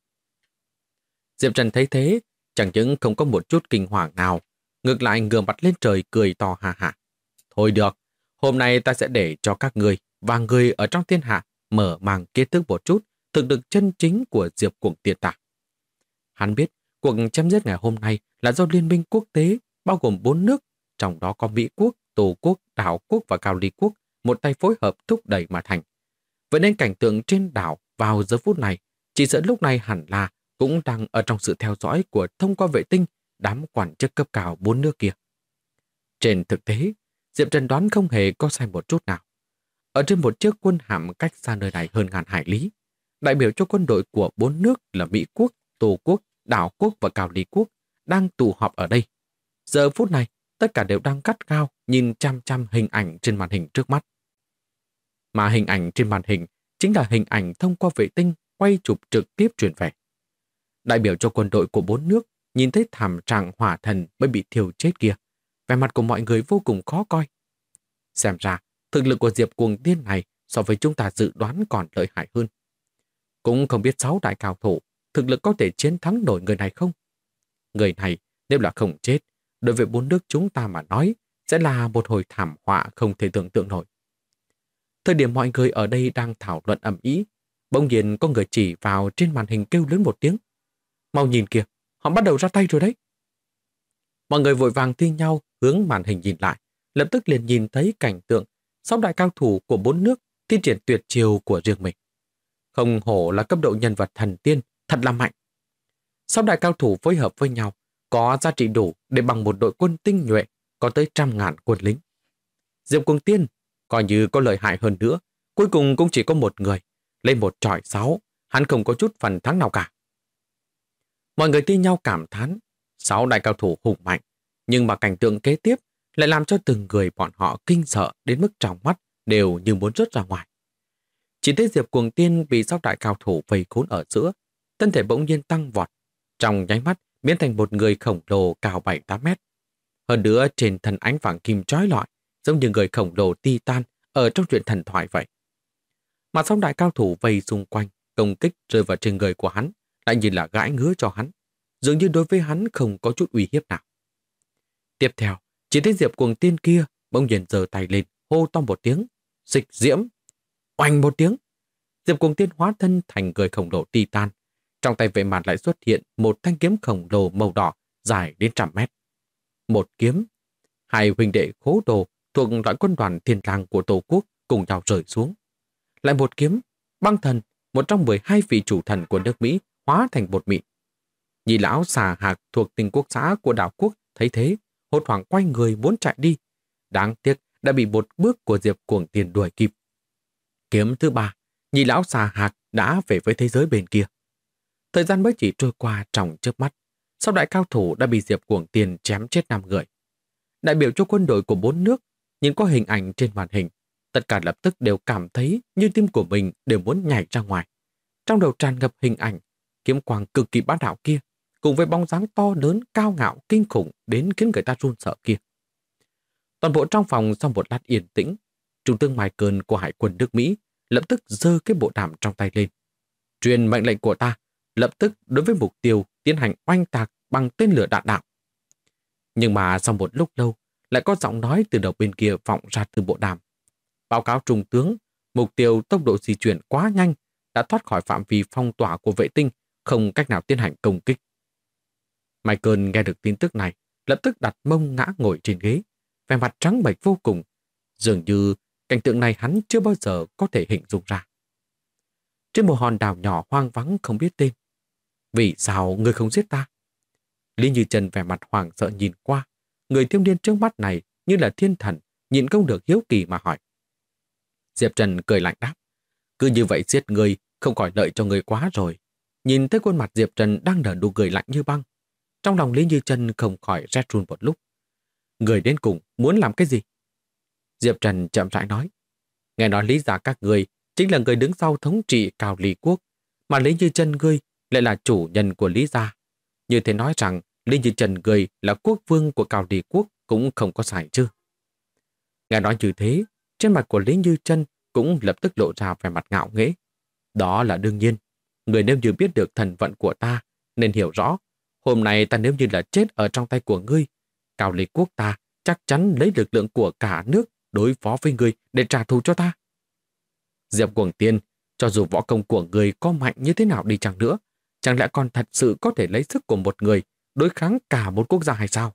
Diệp Trần thấy thế, chẳng những không có một chút kinh hoàng nào, ngược lại ngửa mặt lên trời cười to hà hà. Thôi được, hôm nay ta sẽ để cho các người và người ở trong thiên hạ mở màng kiến thức một chút thực lực chân chính của Diệp Cuồng Tiên ta. Hắn biết cuộc chém giết ngày hôm nay là do Liên minh quốc tế bao gồm 4 nước, trong đó có Mỹ quốc, Tổ quốc, Đảo quốc và Cao Ly quốc, một tay phối hợp thúc đẩy mà thành. Vậy nên cảnh tượng trên đảo vào giờ phút này, chỉ sợ lúc này hẳn là cũng đang ở trong sự theo dõi của thông qua vệ tinh đám quản chức cấp cao 4 nước kia. Trên thực tế, Diệp Trần đoán không hề có sai một chút nào. Ở trên một chiếc quân hạm cách xa nơi này hơn ngàn hải lý, đại biểu cho quân đội của 4 nước là Mỹ quốc, Tổ quốc, Đảo quốc và Cao Ly quốc đang tụ họp ở đây. Giờ phút này, tất cả đều đang gắt gao nhìn chăm chăm hình ảnh trên màn hình trước mắt. Mà hình ảnh trên màn hình chính là hình ảnh thông qua vệ tinh quay chụp trực tiếp truyền về. Đại biểu cho quân đội của 4 nước nhìn thấy thảm trạng hỏa thần mới bị thiêu chết kia, vẻ mặt của mọi người vô cùng khó coi. Xem ra, thực lực của Diệp Cuồng Tiên này so với chúng ta dự đoán còn lợi hại hơn. Cũng không biết 6 đại cao thủ thực lực có thể chiến thắng nổi người này không? Người này nếu là không chết, đối với 4 nước chúng ta mà nói sẽ là một hồi thảm họa không thể tưởng tượng nổi. Thời điểm mọi người ở đây đang thảo luận ầm ĩ, bỗng nhiên có người chỉ vào trên màn hình kêu lớn một tiếng. Mau nhìn kìa, họ bắt đầu ra tay rồi đấy. Mọi người vội vàng thi nhau hướng màn hình nhìn lại, lập tức liền nhìn thấy cảnh tượng 6 đại cao thủ của 4 nước thi triển tuyệt chiêu của riêng mình. Không hổ là cấp độ nhân vật thần tiên, thật là mạnh. 6 đại cao thủ phối hợp với nhau, có giá trị đủ để bằng một đội quân tinh nhuệ, có tới 100.000 quân lính. Diệp Cuồng Tiên, coi như có lợi hại hơn nữa, cuối cùng cũng chỉ có một người, lên một chọi 6, hắn không có chút phần thắng nào cả. Mọi người thi nhau cảm thán, 6 đại cao thủ hùng mạnh, nhưng mà cảnh tượng kế tiếp lại làm cho từng người bọn họ kinh sợ đến mức trong mắt đều như muốn rớt ra ngoài. Chỉ thấy Diệp Cuồng Tiên bị 6 đại cao thủ vây khốn ở giữa, thân thể bỗng nhiên tăng vọt, trong nháy mắt biến thành một người khổng lồ cao 7-8 mét. Hơn nữa trên thân ánh vàng kim chói lọi, giống như người khổng lồ Titan ở trong truyện thần thoại vậy. Mà 6 đại cao thủ vây xung quanh, công kích rơi vào trên người của hắn, lại nhìn là gãi ngứa cho hắn, dường như đối với hắn không có chút uy hiếp nào. Tiếp theo, chỉ thấy Diệp Cuồng Tiên kia bỗng nhiên giơ tay lên, hô to một tiếng, xích diễm, oanh một tiếng. Diệp Cuồng Tiên hóa thân thành người khổng lồ Titan, trong tay vệ mặt lại xuất hiện một thanh kiếm khổng lồ màu đỏ dài đến 100 mét. Một kiếm, hai huynh đệ Khố Đồ thuộc loại quân đoàn thiên lang của Tổ quốc cùng nhau rơi xuống. Lại một kiếm, Băng Thần, một trong 12 vị chủ thần của nước Mỹ, hóa thành bột mịn. Nhị lão Xà Hạc thuộc Tinh Quốc xã của đảo quốc thấy thế, hốt hoảng quay người muốn chạy đi. Đáng tiếc đã bị một bước của Diệp Cuồng Tiên đuổi kịp. Kiếm thứ 3, nhị lão Xà Hạc đã về với thế giới bên kia. Thời gian mới chỉ trôi qua trong chớp mắt, 6 đại cao thủ đã bị Diệp Cuồng Tiên chém chết 5 người. Đại biểu cho quân đội của 4 nước, nhìn qua hình ảnh trên màn hình, tất cả lập tức đều cảm thấy như tim của mình đều muốn nhảy ra ngoài. Trong đầu tràn ngập hình ảnh kiếm quang cực kỳ bá đạo kia, cùng với bóng dáng to lớn, cao ngạo, kinh khủng đến khiến người ta run sợ kia. Toàn bộ trong phòng sau một lát yên tĩnh, Trung tướng Michael của Hải quân nước Mỹ lập tức giơ cái bộ đàm trong tay lên. Truyền mệnh lệnh của ta, lập tức đối với mục tiêu tiến hành oanh tạc bằng tên lửa đạn đạo. Nhưng mà sau một lúc lâu, lại có giọng nói từ đầu bên kia vọng ra từ bộ đàm. Báo cáo Trung tướng, mục tiêu tốc độ di chuyển quá nhanh, đã thoát khỏi phạm vi phong tỏa của vệ tinh, không cách nào tiến hành công kích. Michael nghe được tin tức này, lập tức đặt mông ngã ngồi trên ghế, vẻ mặt trắng bệch vô cùng. Dường như cảnh tượng này hắn chưa bao giờ có thể hình dung ra. Trên một hòn đảo nhỏ hoang vắng không biết tên. Vì sao người không giết ta? Lý Như Trần vẻ mặt hoảng sợ nhìn qua, người thiếu niên trước mắt này như là thiên thần, nhịn không được hiếu kỳ mà hỏi. Diệp Trần cười lạnh đáp, cứ như vậy giết người không khỏi lợi cho người quá rồi. Nhìn thấy khuôn mặt Diệp Trần đang nở nụ cười lạnh như băng, trong lòng Lý Như Trần không khỏi rét run một lúc. Người đến cùng muốn làm cái gì? Diệp Trần chậm rãi nói, nghe nói Lý gia các người chính là người đứng sau thống trị Cao Lý Quốc, mà Lý Như Trần ngươi lại là chủ nhân của Lý gia. Như thế nói rằng Lý Như Trần ngươi là quốc vương của Cao Lý Quốc cũng không có sai chứ. Nghe nói như thế, trên mặt của Lý Như Trần cũng lập tức lộ ra vẻ mặt ngạo nghễ. Đó là đương nhiên. Người nếu như biết được thần vận của ta, nên hiểu rõ, hôm nay ta nếu như là chết ở trong tay của ngươi, Cao Lý Quốc ta chắc chắn lấy lực lượng của cả nước đối phó với ngươi để trả thù cho ta. Diệp Cuồng Tiên, cho dù võ công của ngươi có mạnh như thế nào đi chăng nữa, chẳng lẽ còn thật sự có thể lấy sức của một người đối kháng cả một quốc gia hay sao?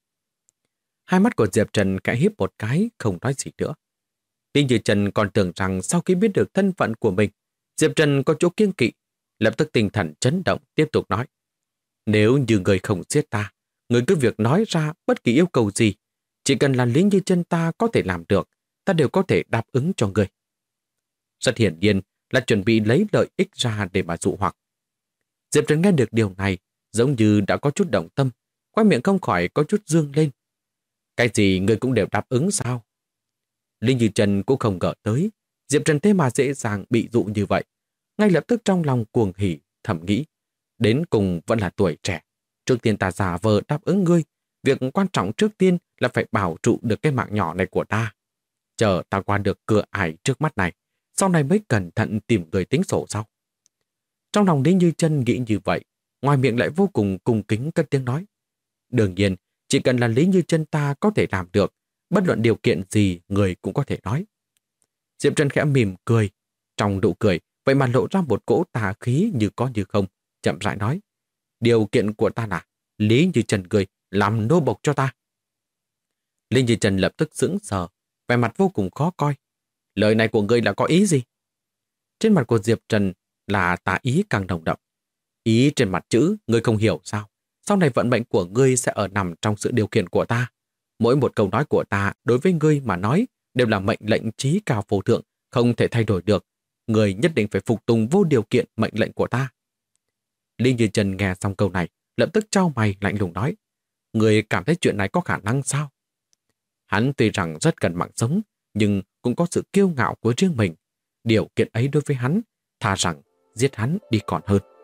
Hai mắt của Diệp Trần khẽ híp một cái, không nói gì nữa. Lý Như Trần còn tưởng rằng sau khi biết được thân phận của mình, Diệp Trần có chỗ kiêng kỵ, lập tức tinh thần chấn động tiếp tục nói. Nếu như người không giết ta, người cứ việc nói ra bất kỳ yêu cầu gì, chỉ cần là Lý Như Trần ta có thể làm được, ta đều có thể đáp ứng cho người. Rất hiển nhiên là chuẩn bị lấy lợi ích ra để mà dụ hoặc. Diệp Trần nghe được điều này, giống như đã có chút động tâm, khoe miệng không khỏi có chút dương lên. Cái gì người cũng đều đáp ứng sao? Lý Như Trần cũng không ngờ tới, Diệp Trần thế mà dễ dàng bị dụ như vậy. Ngay lập tức trong lòng cuồng hỉ, thầm nghĩ, đến cùng vẫn là tuổi trẻ. Trước tiên ta giả vờ đáp ứng ngươi, việc quan trọng trước tiên là phải bảo trụ được cái mạng nhỏ này của ta. Chờ ta qua được cửa ải trước mắt này, sau này mới cẩn thận tìm người tính sổ sau. Trong lòng Lý Như Trần nghĩ như vậy, ngoài miệng lại vô cùng cung kính cất tiếng nói. Đương nhiên, chỉ cần là Lý Như Trần ta có thể làm được, bất luận điều kiện gì người cũng có thể nói. Diệp Trần khẽ mỉm cười. Trong nụ cười, vậy mà lộ ra một cỗ tà khí như có như không, chậm rãi nói. Điều kiện của ta là Lý Như Trần cười làm nô bộc cho ta. Lý Như Trần lập tức sững sờ, vẻ mặt vô cùng khó coi. Lời này của ngươi là có ý gì? Trên mặt của Diệp Trần là tà ý càng nồng đậm. Ý trên mặt chữ, ngươi không hiểu sao? Sau này vận mệnh của ngươi sẽ ở nằm trong sự điều khiển của ta. Mỗi một câu nói của ta đối với ngươi mà nói đều là mệnh lệnh chí cao vô thượng, không thể thay đổi được. Ngươi nhất định phải phục tùng vô điều kiện mệnh lệnh của ta. Lý Như Trần nghe xong câu này, lập tức chau mày lạnh lùng nói. Ngươi cảm thấy chuyện này có khả năng sao? Hắn tuy rằng rất cần mạng sống, nhưng cũng có sự kiêu ngạo của riêng mình. Điều kiện ấy đối với hắn, thà rằng giết hắn đi còn hơn.